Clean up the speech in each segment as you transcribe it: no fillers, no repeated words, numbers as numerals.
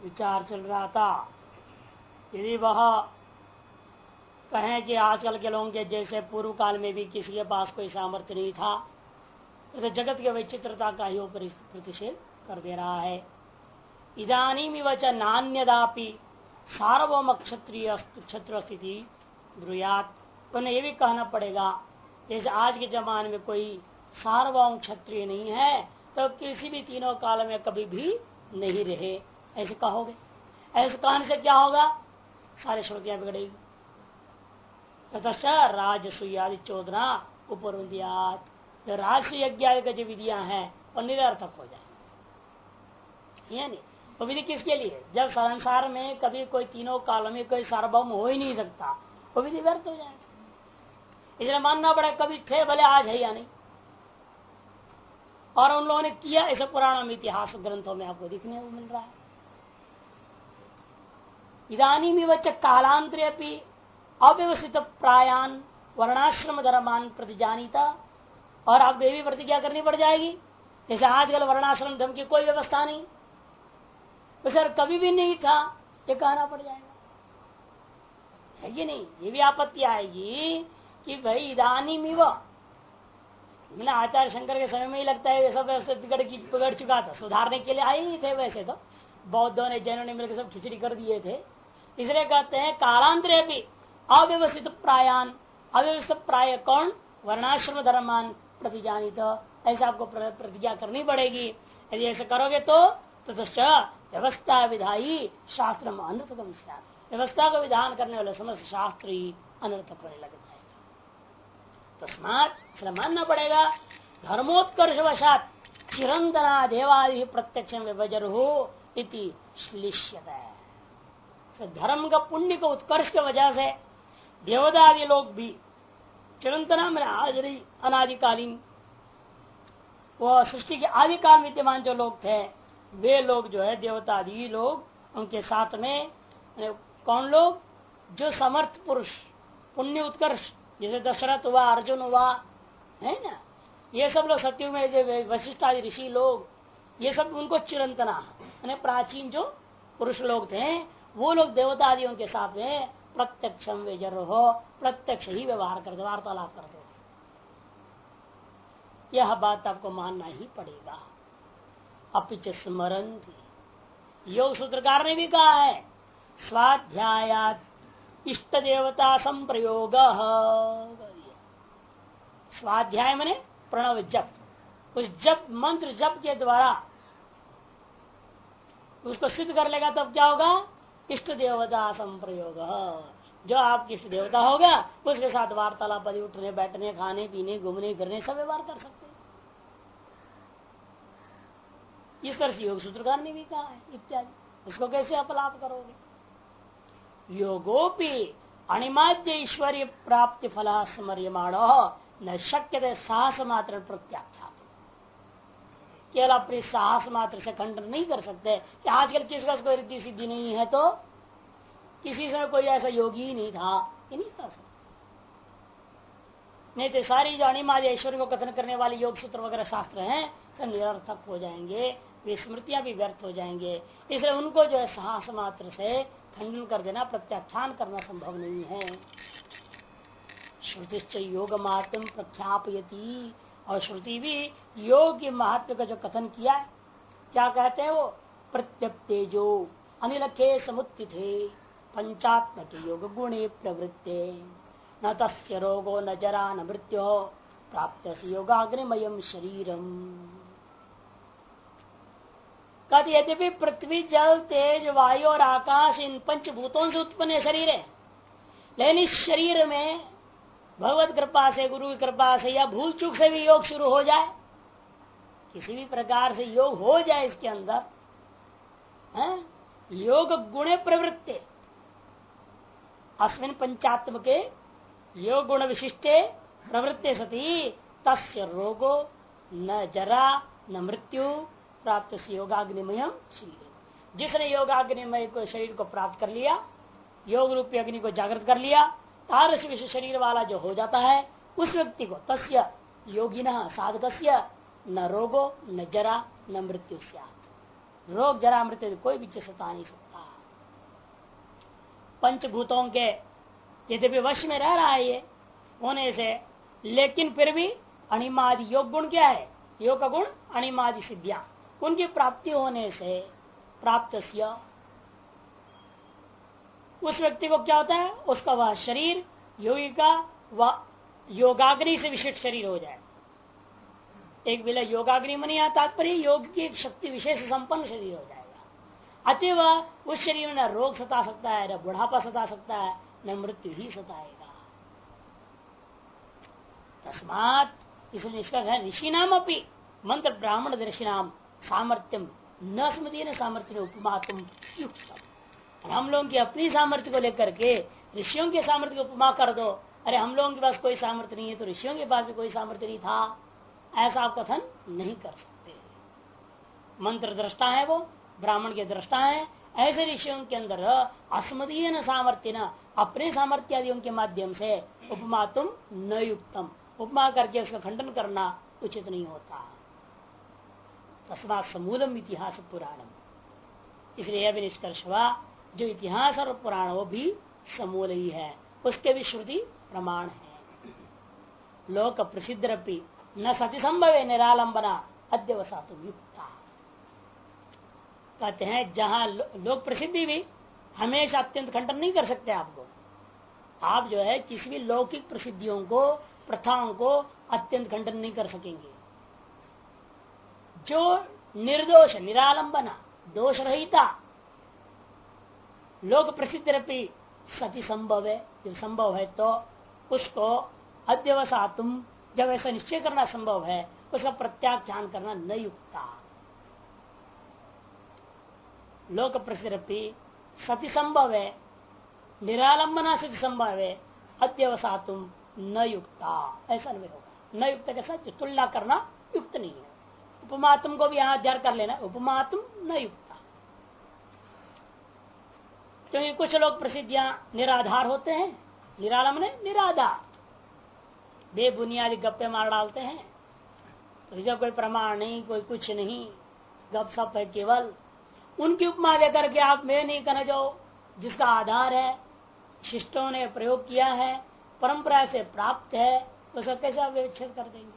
विचार चल रहा था। यदि वह कहें कि आजकल के लोगों के जैसे पूर्व काल में भी किसी के पास कोई सामर्थ्य नहीं था, तो जगत के वैचित्रता का ही प्रतिषेध कर दे रहा है। इदानीम वच नान्यदापि सार्वभौम क्षत्रिय स्थिति ब्रूयात। उन्हें यह भी कहना पड़ेगा जैसे आज के जमाने में कोई सार्वभौम क्षत्रिय नहीं है तो किसी भी तीनों काल में कभी भी नहीं रहे, ऐसे कहोगे। ऐसे कहने से क्या होगा? सारे श्रुतियां बिगड़ेगी। तथा राजसूयादि चोदना उपरुद्यात, जो राजसूय यज्ञ का जो विधियां हैं वो निरर्थक हो जाए। यानी वो विधि किसके लिए? जब संसार में कभी कोई तीनों काल में कोई सार्वभौम हो ही नहीं सकता, वो विधि व्यर्थ हो जाए। इसलिए मानना पड़े कभी थे भले आज है या नहीं। और उन लोगों ने किया, ऐसे पुराण में इतिहास ग्रंथों में आपको दिखने को मिल रहा है। इदानीम वच कालांतरे अपनी अव्यवस्थित प्रायान वर्णाश्रम धर्मान प्रतिजानीता, और अब ये भी प्रतिज्ञा करनी पड़ जाएगी जैसे आजकल वर्णाश्रम धर्म की कोई व्यवस्था नहीं, तो सर कभी भी नहीं था, ये कहना पड़ जाएगा। है कि नहीं? ये भी आपत्ति आएगी कि भाई इदानीम मैंने आचार्य शंकर के समय में ही लगता है सब बिगड़ चुका था, सुधारने के लिए आए ही थे। वैसे तो बौद्धों ने जैनों ने मिलकर सब खिचड़ी कर दिए थे। इसलिए कहते हैं कालांतरे भी अव्यवस्थित प्रायान, अव्यवस्थित प्राय कौन? वर्णाश्रम धर्मान प्रतिजानित, ऐसा आपको प्रतिज्ञा करनी पड़ेगी। यदि ऐसा करोगे तो व्यवस्था विधायी शास्त्र अनर्थकम, व्यवस्था को विधान करने वाले समस्त शास्त्र ही अनर्थक होने लग जाएगा। तस्मात मानना पड़ेगा धर्मोत्कर्ष वशात चिरंतना देवादि प्रत्यक्ष विभजर हो इति श्लिष्यता है। धर्म का पुण्य का उत्कर्ष की वजह से देवदादि लोग भी चिरंतना में हाजरी अनादिकालीन वो सृष्टि के आदिकाल विद्यमान जो लोग थे, वे लोग जो है देवतादि लोग उनके साथ में कौन लोग? जो समर्थ पुरुष पुण्य उत्कर्ष, जैसे दशरथ हुआ, अर्जुन हुआ, है ना, ये सब लोग सत्युग में वशिष्ठ आदि ऋषि लोग, ये सब उनको चिरंतना प्राचीन जो पुरुष लोग थे वो लोग देवता आदियों के साथ में प्रत्यक्ष हो, प्रत्यक्ष ही व्यवहार करते, वार्तालाप करते। यह बात आपको मानना ही पड़ेगा। अपिच स्मरण योग सूत्रकार ने भी कहा है स्वाध्यायात इष्ट देवता संप्रयोग। स्वाध्याय माने प्रणव जप, उस जप मंत्र जप के द्वारा उसको सिद्ध कर लेगा तब क्या होगा? इष्ट देवता संप्रयोग। जो आपकी इष्ट देवता होगा उसके साथ वार्तालाप, उठने बैठने, खाने पीने, घूमने फिरने सब व्यवहार कर सकते हैं। इस तरह से योग सूत्रकार ने भी कहा है इत्यादि। उसको कैसे अपलाप करोगे? योगोपि अणिमाद्य ईश्वरीय प्राप्ति फला स्मर्यमाण न शक्य साहस मात्र प्रत्याख्यात। केवल अपने साहस मात्र से खंडन नहीं कर सकते कि आजकल किसका कोई रिद्धि सिद्धि नहीं है तो किसी समय कोई ऐसा योगी ही नहीं था, ये नहीं कर सकते। नहीं तो सारी जो अणिमाद्य ईश्वर को कथन करने वाले योग सूत्र वगैरह शास्त्र हैं सब निरर्थक हो जाएंगे, वे स्मृतियां भी व्यर्थ हो जाएंगे। इसलिए उनको जो है साहस मात्र से खंडन कर देना, प्रत्याख्यान करना संभव नहीं है। श्रुतिश्च योग महात्म प्रख्यापयति, और श्रुति भी योग के महात्म का जो कथन किया है, क्या कहते हैं वो? प्रत्यक्तेजो अनिलखे समुत्थिते पंचात्मक योग गुणे प्रवृत्ते न तस्य रोगो न जरा न मृत्यो प्राप्त योगाग्निमयम शरीरम। कहते यद्यपि पृथ्वी जल तेज वायु और आकाश इन पंचभूतों से उत्पन्न शरीर है, लेकिन इस शरीर में भगवत कृपा से, गुरु की कृपा से या भूल चूक से भी योग शुरू हो जाए, किसी भी प्रकार से योग हो जाए इसके अंदर, योग गुणे प्रवृत्ते अस्मिन पंचात्म के योग गुण विशिष्टे प्रवृत्ते सती तस्य रोगो न जरा न मृत्यु प्राप्त से योगाग्निमय शरीर। जिसने योगाग्निमय को शरीर को प्राप्त कर लिया, योग रूपी अग्नि को जागृत कर लिया, तारस विश्व शरीर वाला जो हो जाता है उस व्यक्ति को तस्य योगिनः साधकस्य न रोगो न जरा न मृत्यु स्यात्। रोग जरा मृत्यु कोई भी सता नहीं सकता। पंचभूतों के यद्यपि वश में रह रहा है ये होने से, लेकिन फिर भी अणिमादि योग गुण क्या है? योग का गुण अणिमादि सिद्धियां, उनकी प्राप्ति होने से प्राप्त उस व्यक्ति को क्या होता है? उसका वह शरीर योगी का वह योगाग्नि से विशिष्ट शरीर हो जाए। एक विलय योगाग्नि मनी या तात्पर्य योग की एक शक्ति विशेष संपन्न शरीर हो जाएगा। अतएव उस शरीर में न रोग सता सकता है, न बुढ़ापा सता सकता है, न मृत्यु ही सताएगा। तस्मात इसलिए निष्कर्ष है ऋषि नाम अपनी मंत्र ब्राह्मण दर्शिनाम सामर्थ्यम न स्मृति न सामर्थ्य उपमातुम युक्त। हम लोगों की अपनी सामर्थ्य को लेकर के ऋषियों के सामर्थ्य को उपमा कर दो। अरे हम लोगों के पास कोई सामर्थ्य नहीं है तो ऋषियों के पास भी कोई सामर्थ्य नहीं था, ऐसा आप कथन नहीं कर सकते। मंत्र दृष्टा है, वो ब्राह्मण के दृष्टा है। ऐसे ऋषियों के अंदर अस्मदीय न सामर्थ्य न अपने सामर्थ्य आदियों के माध्यम से उपमा तुम न युक्तम, उपमा करके उसका खंडन करना उचित नहीं होता। तस्मात् समूलम इतिहास पुराणम, इसलिए यह भी निष्कर्ष हुआ जो इतिहास और पुराण वो भी समूल ही है, उसके भी श्रुति प्रमाण है। लोक प्रसिद्ध न सति संभव निरालंबना अध्यवसातुम युक्ता। कहते हैं जहां लोक प्रसिद्धि भी हमेशा अत्यंत खंडन नहीं कर सकते आपको। आप जो है किसी भी लौकिक प्रसिद्धियों को प्रथाओं को अत्यंत खंडन नहीं कर सकेंगे। जो निर्दोष निरालंबना दोष रहिता लोक प्रसिद्ध रपी सती संभव है, जब संभव है तो उसको अध्यवसातुम, जब ऐसा निश्चय करना संभव है उसका प्रत्याख्यान करना न युक्ता। लोक प्रसिद्ध रपी सती संभव है, निरालंबना से संभव है, अध्यवसातुम न युक्ता, ऐसा नहीं होगा। न युक्त के साथ तुलना करना युक्त नहीं है। उपमातुम को भी यहां अध्ययन कर लेना, उपमातुम न युक्ता। क्योंकि कुछ लोग प्रसिद्धियां निराधार होते हैं, निरालंबन निराधार बेबुनियादी गप्पे मार डालते हैं, तो इसका कोई प्रमाण नहीं, कोई कुछ नहीं, गप सप है केवल। उनकी उपमा देकर के आप में नहीं करना, जो जिसका आधार है शिष्टों ने प्रयोग किया है, परंपरा से प्राप्त है, उसका कैसे आप विच्छेद कर देंगे?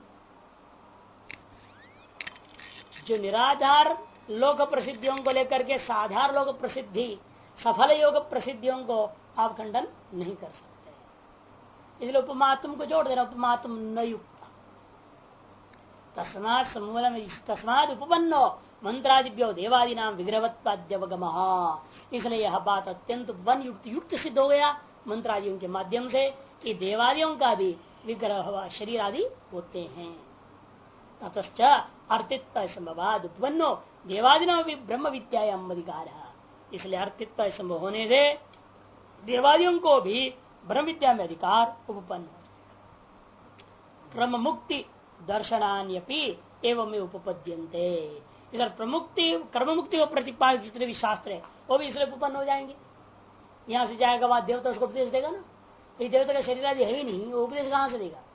जो निराधार लोक प्रसिद्धियों को लेकर के साधारण लोक प्रसिद्धि सफल योग प्रसिद्धियों को आप खंडन नहीं कर सकते। इसलिए उपमात्म को जोड़ देना, उपमात्म न युक्त। तस्मात् समूलम तस्मात् उपपन्नो मंत्रादिभ्यो देवादि नाम विग्रहवत्वाद्यवगम। इसलिए यह बात अत्यंत वन युक्त युक्त सिद्ध हो गया मंत्रादियों के माध्यम से कि देवादियों का भी विग्रह शरीर आदि होते हैं। ततश्च अर्थित्व संभवाद उपपन्नो देवादिना भी ब्रह्म विद्यायाम अधिकार। इसलिए अर्थित्व संभव होने से देवादियों को भी ब्रह्म विद्या में अधिकार उपपन्न। क्रम मुक्ति दर्शनान्यपि एवं उपपद्यन्ते। इधर प्रमुक्ति कर्म मुक्ति को प्रतिपादित जितने भी शास्त्र है वो भी इसलिए उपपन्न हो जाएंगे। यहां से जाएगा वहां देवता उसको उपदेश देगा ना, तो देवता का शरीर आदि है ही नहीं, वो उपदेश कहां से देगा?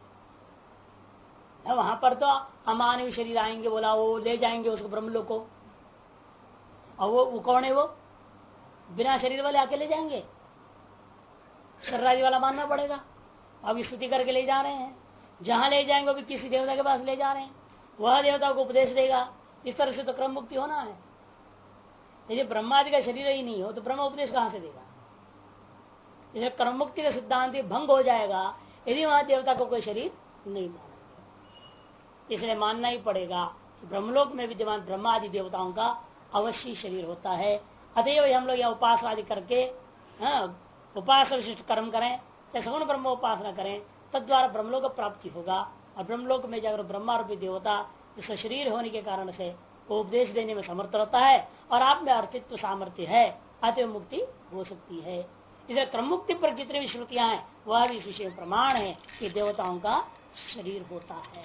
वहां पर तो अमानवीय शरीर आएंगे, बोला वो ले जाएंगे उसको ब्रह्मलोक को, और वो कौन है? वो बिना शरीर वाले आके ले जाएंगे, शरीर वाला मानना पड़ेगा। अब स्तुति करके ले जा रहे हैं, जहां ले जाएंगे वो भी किसी देवता के पास ले जा रहे हैं, वह देवता को उपदेश देगा। इस तरह से तो क्रम मुक्ति होना है। यदि ब्रह्मादि का शरीर ही नहीं हो तो ब्रह्म उपदेश कहां से देगा? इसलिए क्रम मुक्ति का सिद्धांत भंग हो जाएगा यदि वहां देवता को कोई शरीर नहीं मानेगा। इसलिए मानना ही पड़ेगा कि ब्रह्मलोक में विद्यमान ब्रह्मादि देवताओं का अवश्य शरीर होता है। अतएव हम लोग यहाँ उपासना आदि करके उपासना विशिष्ट कर्म करें या सगुण ब्रह्म उपासना करें, तद्वारा ब्रह्मलोक प्राप्ति होगा। और ब्रह्मलोक में जाकर ब्रह्मारूपी देवता जिसका शरीर होने के कारण से वो उपदेश देने में समर्थ रहता है और आप में अर्थित्व सामर्थ्य है, अतएव मुक्ति हो सकती है। इसलिए क्रम मुक्ति पर जितनी भी श्रुतियां हैं वह भी इस विषय में प्रमाण है कि देवताओं का शरीर होता है।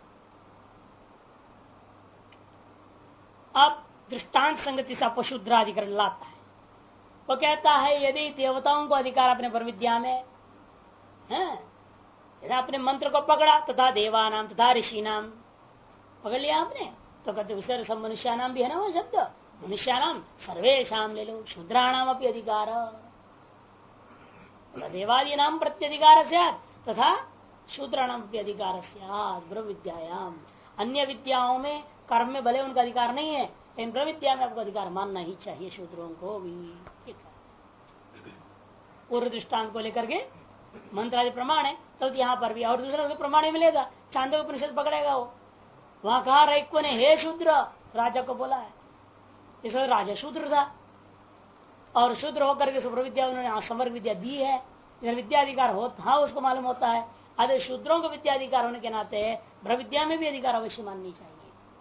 अब दृष्टांत संगति से पशुद्राधिकरण लाता है। वो कहता है यदि देवताओं को अधिकार अपने पर विद्या में है, यदि आपने मंत्र को पकड़ा तथा देवानाम तथा ऋषि नाम पकड़ लिया आपने, तो कहते विषय सब मनुष्यानाम भी है ना वो शब्द, मनुष्यानाम सर्वेशाम ले लो, शूद्राणाम अपनी अधिकार, देवादी नाम प्रत्यधिकार तथा शूद्राणाम अपनी अधिकार ब्रह्म विद्यायाम। अन्य विद्याओं में कर्म में भले उनका अधिकार नहीं है, लेकिन ब्रह्म विद्या में आपको अधिकार मानना ही चाहिए शूद्रों को भी। पूर्व दृष्टांत को लेकर के मंत्र आदि प्रमाण है, तो यहाँ पर भी और दूसरा प्रमाण मिलेगा। चांदो उपनिषद पकड़ेगा वो, वहां कहा रैक्व ने हे शूद्र राजा को बोला है, इसलिए राजा शूद्र था और शूद्र होकर के सुब्र विद्या उन्होंने समर विद्या दी है, इधर विद्याधिकार होता हाँ उसको मालूम होता है। अरे शूद्रों को विद्याधिकार होने के नाते ब्रह्म विद्या में भी अधिकार अवश्य माननी चाहिए,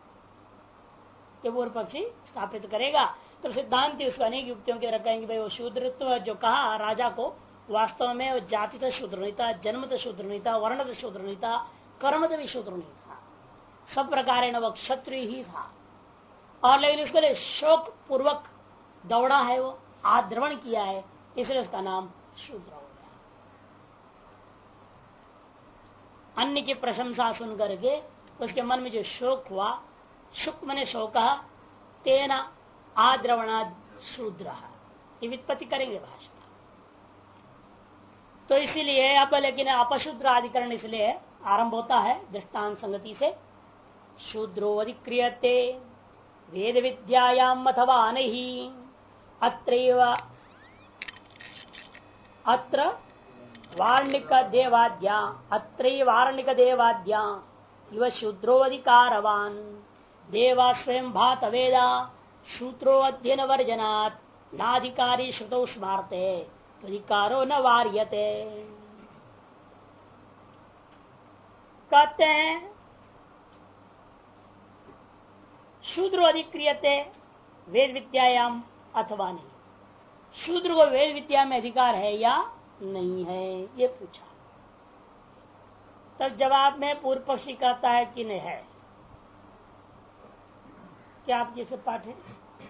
ये पूर्व पक्षी स्थापित करेगा। तो सिद्धांत उसको अनेक युक्तियों के रखेंगे भाई वो शूद्रत्व जो कहा राजा को, वास्तव में वो जाति तो शूद्र नहीं था, जन्म तो शूद्र नहीं था, वर्ण तो शूद्र नहीं था, कर्म तो भी शूद्र नहीं था, सब प्रकार वो क्षत्रिय ही था। और लेकिन उसके लिए शोक पूर्वक दौड़ा है, वो आद्रवण किया है, इसलिए उसका नाम शूद्र हो गया। अन्य की प्रशंसा सुन करके उसके मन में जो शोक हुआ, शुक मने शोक तेना आद्रवणाद शूद्र, ये वित्पत्ति करेंगे भाषा। तो इसीलिए अब लेकिन अपशूद्र अधिकरण इसलिए आरंभ होता है दृष्टांत संगति से। शूद्रो अधिक्रियते वेद विद्यायाम अथवा नहीं, अत्र वार्णिक देवाद्या, अत्र वार्णिक देवाद्या इव शूद्रो अधिकारवान देवा स्वयं भात वेदा शूद्रो अध्ययन वर्जनात् नाधिकारी श्रुतौ स्मार्ते अधिकारो न वार्यते। कहते हैं शूद्रो अधिक्रियते वेद विद्यायाम अथवा नहीं, शूद्र को वेद विद्या में अधिकार है या नहीं है, ये पूछा। तब जवाब में पूर्व पक्षी कहता है कि नहीं है। क्या आप जैसे पाठ है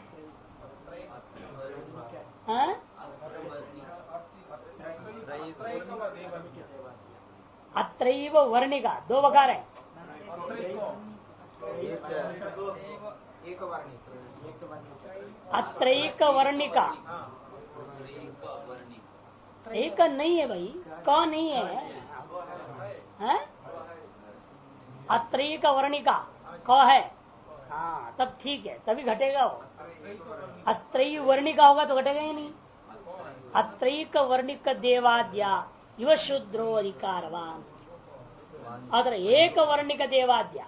अत्रैव वर्णिका, दो वकार है, अत्रैक वर्णिका, एक नहीं है भाई, क नहीं है, अत्रैक वर्णिका क है, हाँ तब ठीक है, तभी घटेगा वो। अत्रयी वर्णिका होगा तो घटेगा ही नहीं। अत्रैक वर्णिक देवाद्या युव शूद्रो अधिकारवान, अगर एक वर्णिक देवाद्या,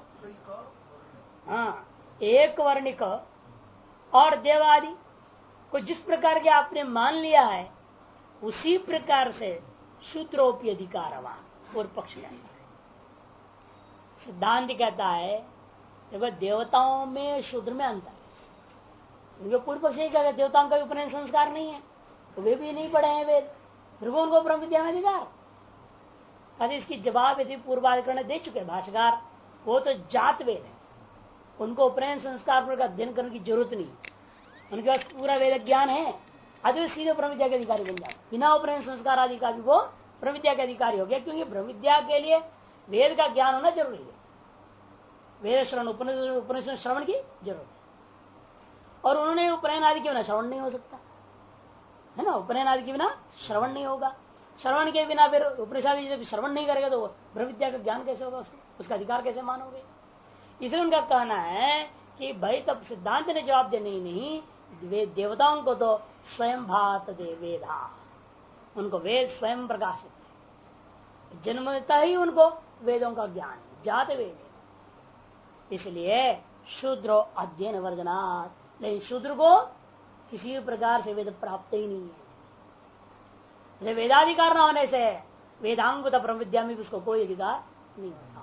हाँ एक वर्णिक और देवादि को जिस प्रकार के आपने मान लिया है उसी प्रकार से शूद्रोपी अधिकारवान पूर्व पक्ष कहता है। सिद्धांत कहता है देखो देवताओं में शूद्र में अंतर है। पूर्व पक्ष कहता देवताओं का भी उपनयन संस्कार नहीं है, तो वे भी नहीं पढ़े हैं वेद, फिर वो उनको ब्रह्म विद्या में अधिकार। अरे इसकी जवाब यदि पूर्वाधिकरण दे चुके भाष्यकार, वो तो जात वेद है, उनको उपनयन संस्कार पर अध्ययन करने की जरूरत नहीं, उनके पास पूरा वेद ज्ञान है, अभी सीधे ब्रह्म विद्या के अधिकारी बन जाए, बिना उपनयन संस्कार आदि का भी वो ब्रह्म विद्या के अधिकारी हो गया। क्योंकि ब्रह्म विद्या के लिए वेद का ज्ञान होना जरूरी है, वेद श्रवण उपनिषद श्रवण की जरूरत है। और उन्होंने उपनयन आदि के बिना श्रवण नहीं हो सकता है ना, उपनयन आदि के बिना श्रवण नहीं होगा, श्रवण के बिना फिर उपनिषद जब श्रवण नहीं करेगा तो ब्रह्म विद्या का ज्ञान कैसे होगा, उसका अधिकार कैसे मानोगे। इसलिए उनका कहना है कि भाई तब सिद्धांत ने जवाब देने ही नहीं, वे देवताओं को तो स्वयं भात दे वेदा, उनको वेद स्वयं प्रकाशित है, जन्मता ही उनको वेदों का ज्ञान जात वेद, इसलिए शूद्रो अध्ययन वर्जनात्, लेकिन शूद्र को किसी प्रकार से वेद प्राप्त ही नहीं है। वेदाधिकार न होने से वेदांग ब्रह्म विद्या में भी उसको कोई अधिकार नहीं होता।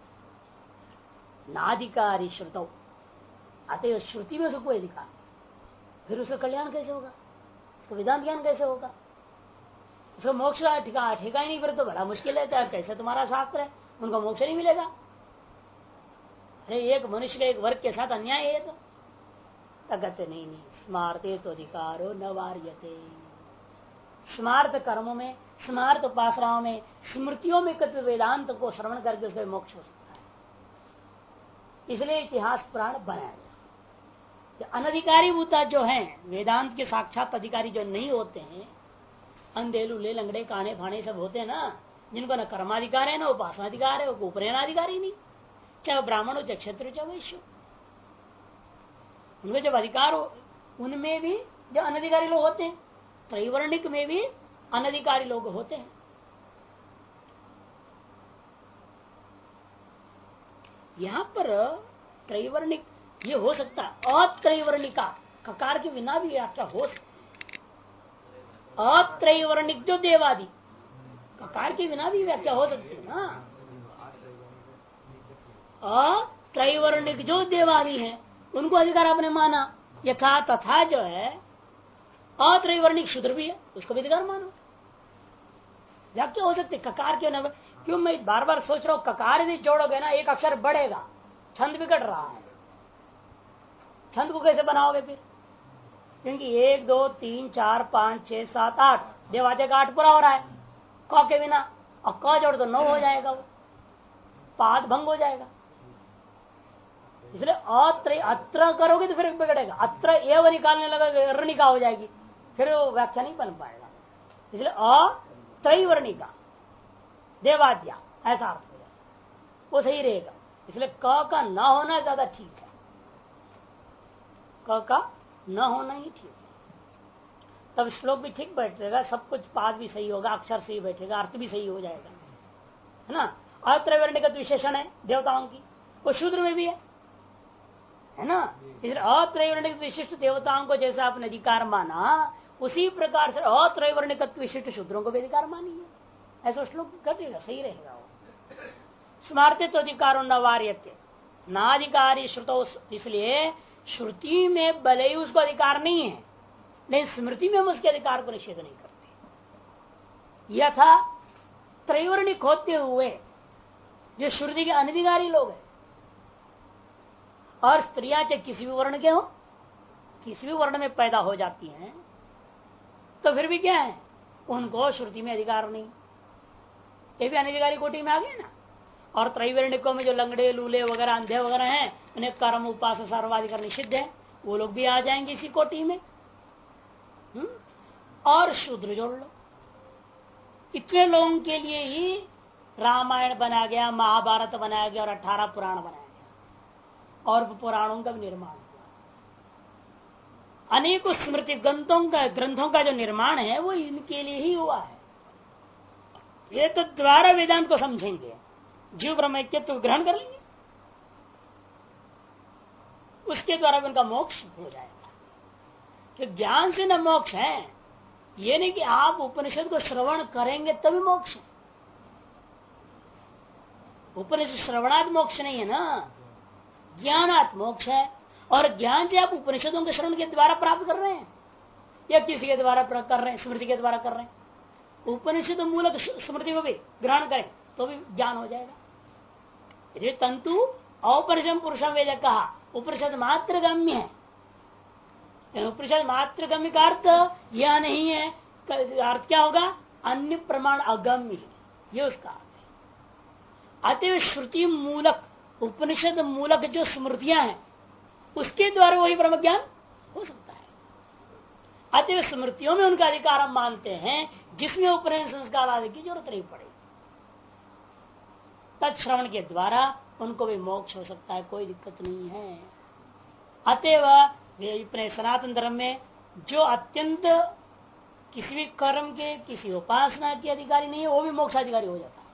नाधिकारी श्रुतौ, अतः श्रुति में उसको कोई अधिकार, फिर उसका कल्याण कैसे होगा, उसका वेदांत ज्ञान कैसे होगा, उसको मोक्ष ठिकाना ही नहीं, फिर तो बड़ा मुश्किल है। कैसे तुम्हारा शास्त्र है, उनको मोक्ष नहीं मिलेगा। अरे एक मनुष्य के एक वर्ग के साथ अन्याय है, तो कहते नहीं स्मार्ते तो अधिकारो न वार्यते। स्मार्त कर्मों में, स्मार्त उपासनाओं में, स्मृतियों में कत वेदांत को श्रवण करके उसका मोक्ष हो सकता है। इसलिए इतिहास पुराण बनाया गया। अनधिकारी भूता जो है, वेदांत के साक्षात अधिकारी जो नहीं होते हैं, अंधे लूले लंगड़े काने फाने सब होते हैं ना, जिनको न कर्माधिकार है न उपासनाधिकार है, उपनयनाधिकारी नहीं, चाहे ब्राह्मण हो चाहे क्षत्रिय चाहे वैश्य, उनमें जब अधिकार हो, उनमें भी जो अनधिकारी लोग होते हैं, त्रैवर्णिक में भी अनधिकारी लोग होते हैं। यहां पर त्रैवर्णिक ये हो सकता है, अत्रैवर्णिका ककार के बिना भी व्याख्या हो सकती है। अत्रैवर्णिक जो देवादि ककार के बिना भी व्याख्या हो सकती है ना। अत्रैवर्णिक जो देवादि हैं उनको अधिकार आपने माना, यथा तथा जो है अत्रैवर्णिक शूद्र भी है, उसको भी अधिकार मानो। व्याख्या हो सकती ककार के न, क्यों मैं बार बार सोच रहा हूं ककार यदि जोड़ोगे ना एक अक्षर बढ़ेगा, छंद बिगड़ रहा है, छंद को कैसे बनाओगे फिर? क्योंकि 1 2 3 4 5 6 7 8 देवादे का 8 पूरा हो रहा है क के बिना, और क जोड़ तो 9 हो जाएगा, वो पाद भंग हो जाएगा। इसलिए अत्र करोगे तो फिर बिगड़ेगा, अत्र एव निकालने लगा वर्णिका हो जाएगी, फिर वो व्याख्या नहीं बन पाएगा। इसलिए अत्रैवर्णिका देवाद्या ऐसा अर्थ हो जाएगा, वो सही रहेगा। इसलिए क का न होना ज्यादा ठीक है, क का न होना ही ठीक है, तब श्लोक भी ठीक बैठेगा, सब कुछ पाद भी सही होगा, अक्षर सही बैठेगा, अर्थ भी सही हो जाएगा, है ना। अत्रैवर्णिक विशेषण है देवताओं की, वो शूद्र में भी है ना। इसलिए अत्रैवर्णिक विशिष्ट देवताओं को जैसा आपने अधिकार माना, उसी प्रकार से अत्रैवर्णिक विशिष्ट शूद्रों को भी अधिकार मानिए, ऐसा श्लोक घटेगा, सही रहेगा। वो स्मार्तित्व अधिकारों न वार्यते नाधिकारी श्रुतो, इसलिए श्रुति में भले ही उसको अधिकार नहीं है, लेकिन स्मृति में हम उसके अधिकार को निषेध नहीं करते। यथा त्रैवर्णिक होते हुए जो श्रुति के अनधिकारी लोग हैं, और स्त्रियां चाहे किसी भी वर्ण के हो, किसी भी वर्ण में पैदा हो जाती हैं, तो फिर भी क्या है, उनको श्रुति में अधिकार नहीं, ये भी अनधिकारी कोटि में आ गए ना। और त्रैवर्णिकों में जो लंगड़े लूले वगैरह अंधे वगैरह हैं, उन्हें कर्म उपास सर्वाधिकार निषिद्ध है, वो लोग भी आ जाएंगे इसी कोटि में। और शूद्र जोड़ लो, इतने लोगों के लिए ही रामायण बनाया गया, महाभारत बनाया गया और 18 पुराण बनाया गया, और पुराणों का भी निर्माण हुआ। अनेकों स्मृति ग्रंथों का जो निर्माण है वो इनके लिए ही हुआ है। ये तो द्वारा वेदांत को समझेंगे, जीव ब्रह्मैक्यत्व ग्रहण कर लेंगे, उसके द्वारा भी उनका मोक्ष हो जाएगा। तो ज्ञान से न मोक्ष है, ये नहीं कि आप उपनिषद को श्रवण करेंगे तभी मोक्ष है। उपनिषद श्रवणात् मोक्ष नहीं है ना, ज्ञानात् मोक्ष है। और ज्ञान से आप उपनिषदों के श्रवण के द्वारा प्राप्त कर रहे हैं या किसी के द्वारा कर रहे हैं, स्मृति के द्वारा कर रहे हैं। उपनिषद मूलक स्मृति को भी ग्रहण करें तो भी ज्ञान हो जाएगा। यदि तंतु औपनिषद पुरुषम वेद कहा, उपनिषद मात्र गम्य है। उपनिषद मात्र गम्य का अर्थ यह नहीं है, अर्थ क्या होगा, अन्य प्रमाण अगम्य, ये उसका अर्थ है। अतः श्रुति मूलक उपनिषद मूलक जो स्मृतियां हैं उसके द्वारा वही ब्रह्म ज्ञान हो सकता है। अतः स्मृतियों में उनका अधिकार हम मानते हैं, जिसमें उपनयन संस्कार आदि की जरूरत नहीं पड़ेगी। तत्श्रवण के द्वारा उनको भी मोक्ष हो सकता है, कोई दिक्कत नहीं है। अतएव अपने सनातन धर्म में जो अत्यंत किसी भी कर्म के, किसी उपासना के अधिकारी नहीं है, वो भी मोक्षाधिकारी हो जाता है।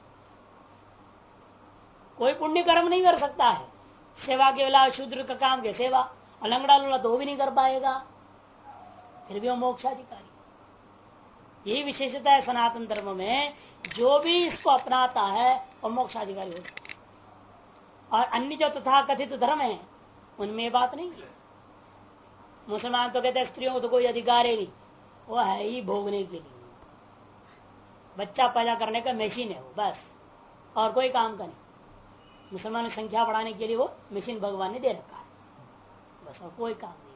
कोई पुण्य कर्म नहीं कर सकता है, सेवा के अलावा शूद्र का काम के सेवा, अलंगड़ा लूला तो वो भी नहीं कर पाएगा, फिर भी वो मोक्षाधिकारी। यही विशेषता है सनातन धर्म में, जो भी इसको अपनाता है वो मोक्षाधिकारी होता है। और अन्य जो तथा कथित धर्म है उनमें बात नहीं है। मुसलमान तो कहते हैं स्त्रियों को तो कोई अधिकार ही नहीं, वो है ही भोगने के लिए, बच्चा पैदा करने का मशीन है वो, बस और कोई काम का नहीं। मुसलमान की संख्या बढ़ाने के लिए वो मशीन भगवान ने दे रखा है, बस और कोई काम नहीं।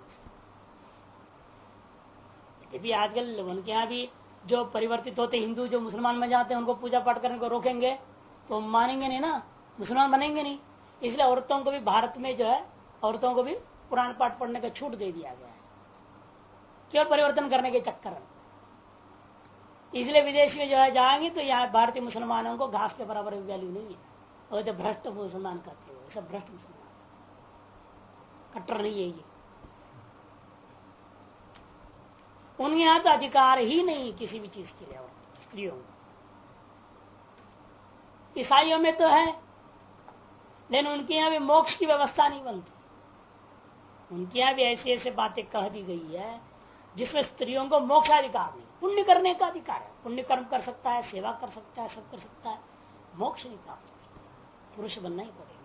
भी आजकल उनके यहाँ भी जो परिवर्तित होते हिंदू जो मुसलमान में जाते हैं, उनको पूजा पाठ करने को रोकेंगे तो मानेंगे नहीं ना, मुसलमान बनेंगे नहीं। इसलिए औरतों को भी भारत में जो है औरतों को भी पुराण पाठ पढ़ने का छूट दे दिया गया है, केवल परिवर्तन करने के चक्कर में। इसलिए विदेश में जो है जाएंगे तो यहाँ भारतीय मुसलमानों को घास के बराबर वैल्यू नहीं है, और तो भ्रष्ट मुसलमान कहते हो, सब भ्रष्ट मुसलमान, कट्टर नहीं है ये। उनके यहाँ तो अधिकार ही नहीं किसी भी चीज के लिए और स्त्रियों को। ईसाइयों में तो है, लेकिन उनके यहाँ भी मोक्ष की व्यवस्था नहीं बनती। उनके यहाँ भी ऐसी ऐसी बातें कह दी गई है जिसमें स्त्रियों को मोक्षाधिकार नहीं, पुण्य करने का अधिकार है, पुण्य कर्म कर सकता है, सेवा कर सकता है, सब कर सकता है, मोक्ष नहीं प्राप्त हो सकता, पुरुष बनना ही पड़ेगा।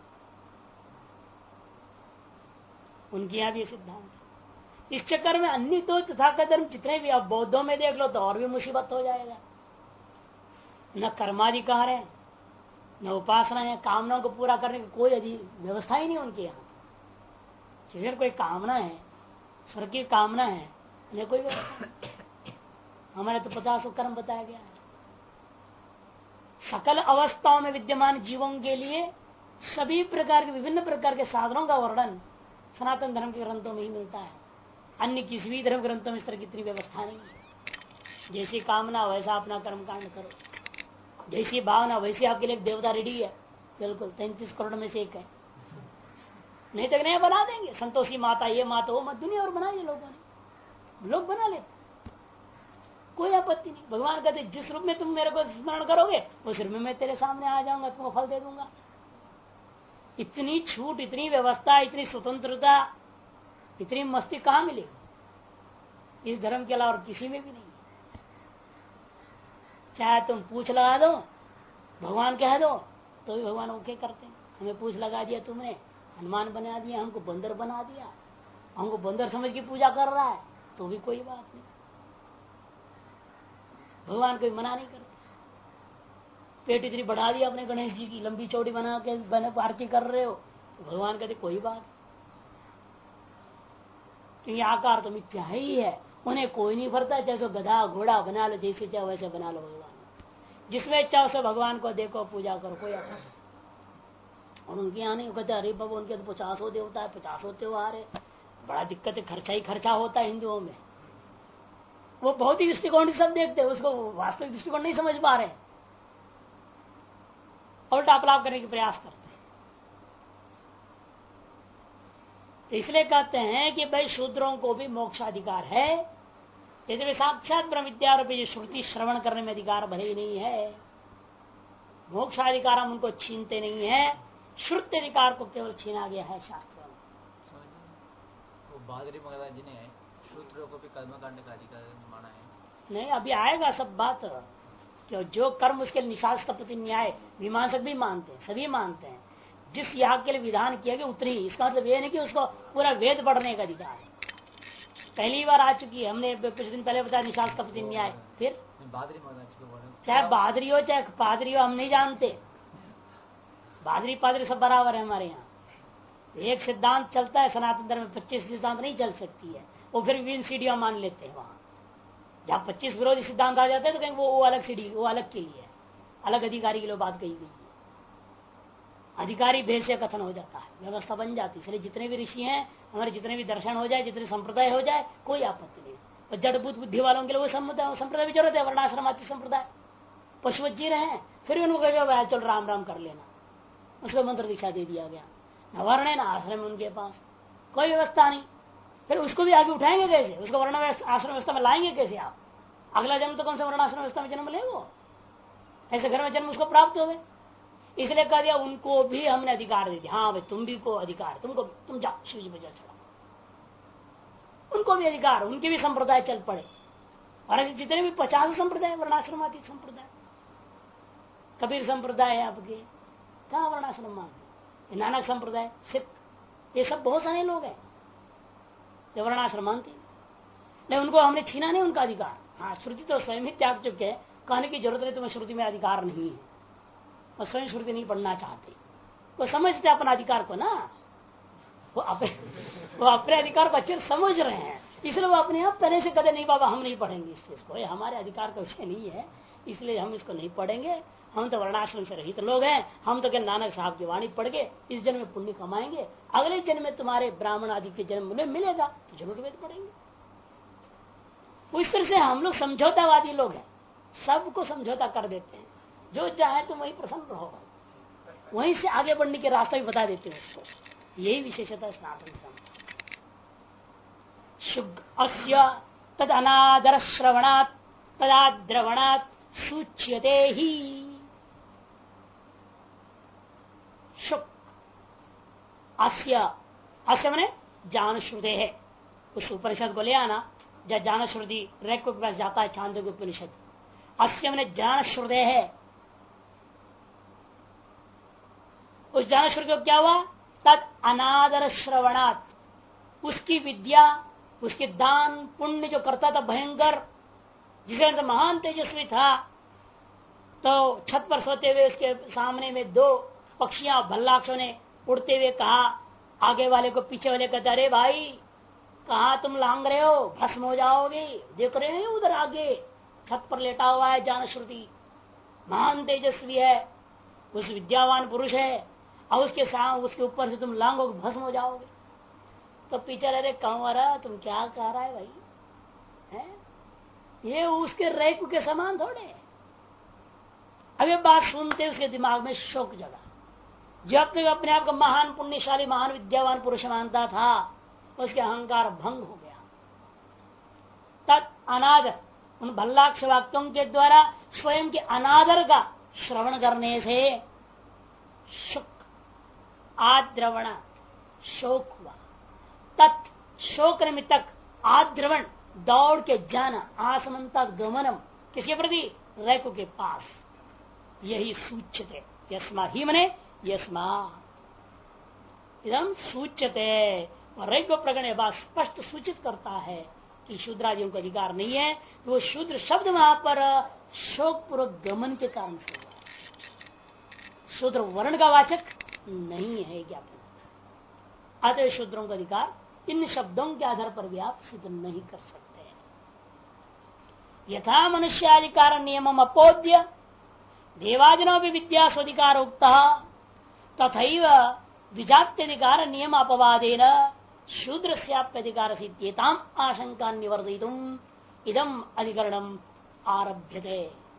उनके यहाँ भी ये सिद्धांत है। इस चक्कर में अन्य तो तथाकथित धर्म जितने भी, अब बौद्धों में देख लो तो और भी मुसीबत हो जाएगा। न कर्माधिकार है, न उपासना है, कामनाओं को पूरा करने की कोई व्यवस्था ही नहीं उनके यहाँ। किसी कोई कामना है, स्वर्ग की कामना है, उन्हें कोई व्यवस्था नहीं। हमारे तो 50 कर्म बताया गया है। सकल अवस्थाओं में विद्यमान जीवों के लिए सभी प्रकार के विभिन्न प्रकार के साधनों का वर्णन सनातन धर्म के ग्रंथों में ही मिलता है। अन्य किसी भी धर्म ग्रंथों में इस तरह की इतनी व्यवस्था नहीं है। जैसी कामना वैसा अपना कर्म कांड करो, जैसी भावना वैसे आपके लिए देवता रेडी है, बिल्कुल 33 करोड़ में से एक है, नहीं तक नहीं बना देंगे। संतोषी माता, ये माता, वो मत, दुनिया और बनाई लोगों ने, लोग बना लेते, कोई आपत्ति नहीं। भगवान कहते जिस रूप में तुम मेरे को स्मरण करोगे उस रूप में मैं तेरे सामने आ जाऊंगा, तुमको फल दे दूंगा। इतनी छूट, इतनी व्यवस्था, इतनी स्वतंत्रता, इतनी मस्ती कहां मिलेगी? इस धर्म के अलावा और किसी में भी नहीं। चाहे तुम पूछ लगा दो, भगवान कह दो, तो भी भगवान ओके करते हैं। हमें पूछ लगा दिया तुमने, हनुमान बना दिया, हमको बंदर बना दिया, हमको बंदर समझ की पूजा कर रहा है, तो भी कोई बात नहीं, भगवान कोई मना नहीं करते। पेट इतनी बढ़ा दिया अपने गणेश जी की, लंबी चौड़ी बना के आरती कर रहे हो, तो भगवान कहते कोई बात, क्योंकि आकार तो मिथ्या ही है, उन्हें कोई नहीं भरता। जैसे गधा घोड़ा बना लो, जैसे चाहे वैसे बना लो, भगवान जिसमें इच्छा उसे भगवान को देखो, पूजा करो, कोई आता। और उनके यहाँ नहीं कहते, अरे बाबू उनके तो 50 देवता है, 50 त्योहार है, बड़ा दिक्कत है, खर्चा ही खर्चा होता है हिंदुओं में। वो बहुत ही दृष्टिकोण सब देखते हैं, उसको वास्तविक दृष्टिकोण नहीं समझ पा रहे, उल्टा अपलाप करने की प्रयास करते हैं। तो इसलिए कहते हैं कि भाई शूद्रों को भी मोक्षाधिकार है, यदि वे साक्षात ब्रह्म विद्या रूपी श्रुति श्रवण करने में अधिकार भले ही नहीं है। मोक्षाधिकार हम उनको छीनते नहीं है, श्रुति अधिकार को केवल छीना गया है शास्त्रों में। बहादुरी महाराज जी ने शूद्रों को भी कर्मकांड का अधिकार माना है। नहीं, अभी आएगा सब बात, कि जो कर्म उसके निशास्त्रपति न्याय मीमांसक भी मानते हैं, सभी मानते हैं। जिस याग के लिए विधान किया गया उतनी, इसका मतलब ये नहीं कि उसको पूरा वेद पढ़ने का अधिकार है। पहली बार आ चुकी है, हमने कुछ दिन पहले बताया निशास्त्रपति न्याय। फिर चाहे बहादुरी हो चाहे पादरी हो, हम नहीं जानते, बहादुरी पादरी सब बराबर है हमारे यहाँ। एक सिद्धांत चलता है सनातन धर्म में, 25 सिद्धांत नहीं चल सकती है, वो फिर विभिन्न सीढ़ियां मान लेते हैं। वहां जहाँ 25 विरोधी सिद्धांत आ जाते हैं तो कहीं वो अलग सीढ़ी, वो अलग के लिए, अलग अधिकारी के लिए बात कही गई है। अधिकारी भेद से कथन हो जाता है, व्यवस्था बन जाती है। इसलिए जितने भी ऋषि हैं हमारे, जितने भी दर्शन हो जाए, जितने संप्रदाय हो जाए, कोई आपत्ति नहीं। और जड़भूत बुद्धि वालों के लिए वो संप्रदाय भी जरूरत है, वर्णाश्रमाती संप्रदाय, पशुवत जी रहे हैं, फिर भी उनको कहा चल राम राम कर लेना, उसको मंत्र दीक्षा दे दिया गया। न वर्ण है न आश्रम उनके पास, कोई व्यवस्था नहीं। फिर उसको भी आगे उठाएंगे कैसे, उसको वर्ण आश्रम व्यवस्था में लाएंगे कैसे आप? अगला जन्म तो कौन सा वर्ण आश्रम व्यवस्था में जन्म ले, वो ऐसे घर में जन्म उसको प्राप्त हो गए। इसलिए कह दिया उनको भी हमने अधिकार दे दिया। हाँ भाई तुम भी को अधिकार, तुमको, तुम जाओ शिव जी में जल चढ़ाओ, उनको भी अधिकार, उनके भी संप्रदाय चल पड़े। और जितने भी 50 संप्रदाय वर्णाश्रमाती संप्रदाय, कबीर संप्रदाय है आपके, कहाँ वर्णाश्रम मानते, नानक संप्रदाय, सिख, ये सब बहुत सारे लोग हैं जो वर्णाश्रम मानते नहीं। उनको हमने छीना नहीं उनका अधिकार। हाँ, श्रुति तो स्वयं ही त्याग चुके हैं, कहने की जरूरत नहीं तुम्हें श्रुति में अधिकार नहीं है, और स्वयं श्रुति नहीं पढ़ना चाहते, वो समझते अपना अधिकार को ना, वो अपने अधिकार को अच्छे समझ रहे हैं, इसलिए वो अपने आप पहले से कदे नहीं बाबा हम नहीं पढ़ेंगे इस चीज को, ये हमारे अधिकार का विषय नहीं है, इसलिए हम इसको नहीं पढ़ेंगे, हम तो वर्णाश्रम से रहित लोग हैं, हम तो क्या नानक साहब की वाणी पढ़ के इस जन्म में पुण्य कमाएंगे, अगले जन्म में तुम्हारे ब्राह्मण आदि के जन्म में मिलेगा तो जरूर वेद पढ़ेंगे। उस तरह से हम लोग समझौतावादी लोग हैं, सबको समझौता कर देते हैं, जो चाहे तुम वही प्रसन्न रहो, वहीं से आगे बढ़ने के रास्ता भी बता देते हैं उसको। यही विशेषता सनातन धर्म। शुद्ध अस्य तद अनादर श्रवणात् तदाद्रवणात् सूच्यते ही। शुक अस्य मने जान श्रुते है, उस उपनिषद को ले आना जब जान श्रुति रैक के पास जाता है छांदोग्य उपनिषद। अस्य मने जान श्रुते है, उस जान श्रुति को क्या हुआ? तद अनादर श्रवणात्, उसकी विद्या उसके दान पुण्य जो करता था भयंकर, जिसे महान तेजस्वी था, तो छत पर सोते हुए उसके सामने में दो पक्षियां भल्लाक्षों ने उड़ते हुए कहा, आगे वाले को पीछे वाले कहते अरे भाई कहा तुम लांग रहे हो, भस्म हो जाओगे, देख रहे हैं उधर आगे छत पर लेटा हुआ है जान श्रुति, महान तेजस्वी है, उस विद्यावान पुरुष है, और उसके ऊपर से तुम लांगोगे भस्म हो जाओगे। तो पीछे अरे कंवरा तुम क्या कह रहा है भाई, है? ये उसके रैक के समान थोड़े। अभी बात सुनते उसके दिमाग में शोक जगा, जब तक अपने आप को महान पुण्यशाली महान विद्यावान पुरुष मानता था उसके अहंकार भंग हो गया। तत् अनादर, उन भल्लाक्ष वाक्यों के द्वारा स्वयं के अनादर का श्रवण करने से शुक आद्रवण शोक हुआ। तत् शोक निमित्तक आद्रवण दौड़ के जाना, आसमंता गमनम किसके प्रति? रैको के पास। यही सूच्यते, यस्मा ही मने यस्मा इदम सूच्यते, रैको प्रकरण बात स्पष्ट सूचित करता है कि शूद्रादियों का अधिकार नहीं है। तो वो शूद्र शब्द वहां पर शोक पूर्वक गमन के कारण से हुआ, शूद्र वर्ण का वाचक नहीं है ज्ञापन। अतः शूद्रों का अधिकार इन शब्दों के आधार पर भी आप सिद्ध नहीं कर सकते। यथा मनुष्याधिकार नियमम अपोद्य देवादिनो भी विद्या स्वाधिकार उक्ता तथैव द्विजात्यधिकार नियम अपवादेन शूद्र स्याप्यधिकार सिद्ध्येताम आशंका निवर्तितुम इदम अधिकरणम आरभ्यते।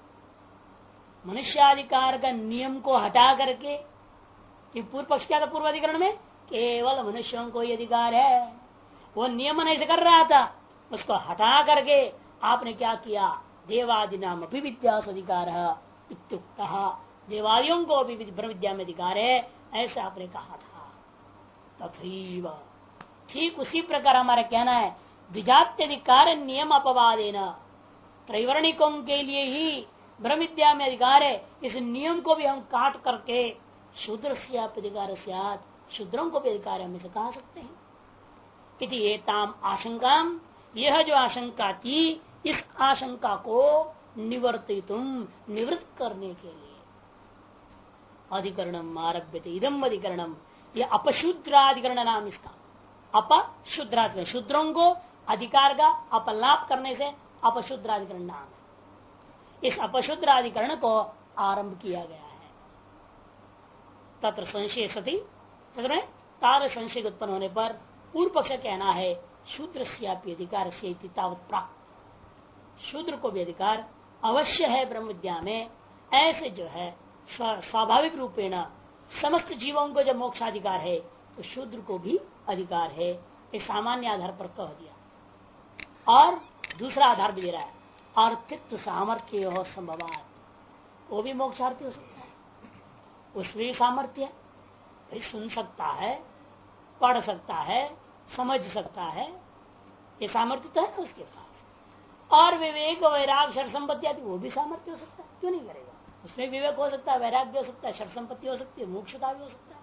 मनुष्याधिकार का नियम को हटा करके, पूर्व पक्ष क्या था पूर्व अधिकरण में? केवल मनुष्यों को ही अधिकार है, वो नियमन ऐसे कर रहा था, उसको हटा करके आपने क्या किया? देवादि नाम भी विद्या अधिकार इत्युक्त, देवादियों को भी ब्रह्म विद्या में अधिकार है ऐसा आपने कहा था। तथैव ठीक उसी प्रकार हमारा कहना है द्विजात्यधिकार नियम अपवादेन, त्रैवर्णिकों के लिए ही ब्रह्म विद्या में अधिकार है, इस नियम को भी हम काट करके शूद्र से अधिकार शूद्रों को भी अधिकार हम इसे कहा सकते हैं। इति एताम आशंका, यह जो आशंका थी इस आशंका को निवर्तितुम निवृत्त करने के लिए अधिकरणम आरभ्यते। इदम अधिकरणम, यह अपशूद्राधिकरण नाम इसका। अपशूद्राधिकरण, शूद्रों को अधिकार का अपलाप करने से अपशूद्राधिकरण नाम है। इस अपशूद्राधिकरण को आरंभ किया गया है। तत्र संशय सती, तार संशय उत्पन्न होने पर पूर्व पक्ष कहना है शूद्र से अधिकार से तावत प्राप्त, शूद्र को भी अधिकार अवश्य है ब्रह्म विद्या में, ऐसे जो है स्वाभाविक रूपेण समस्त जीवों को जब मोक्षाधिकार है तो शूद्र को भी अधिकार है, इस सामान्य आधार पर कह दिया। और दूसरा आधार भी दे रहा है, अर्थित्व सामर्थ्य हो संभवात, वो भी मोक्षार्थी हो सकता है, उसमें भी सामर्थ्य है, सुन सकता है, पढ़ सकता है, समझ सकता है, ये सामर्थ्य तो है उसके पास। और विवेक वैराग शर संपत्ति आदि वो भी सामर्थ्य हो सकता है, क्यों नहीं करेगा? उसमें विवेक हो सकता है, वैराग्य हो सकता है, शर संपत्ति हो सकती है, मोक्षता भी हो सकता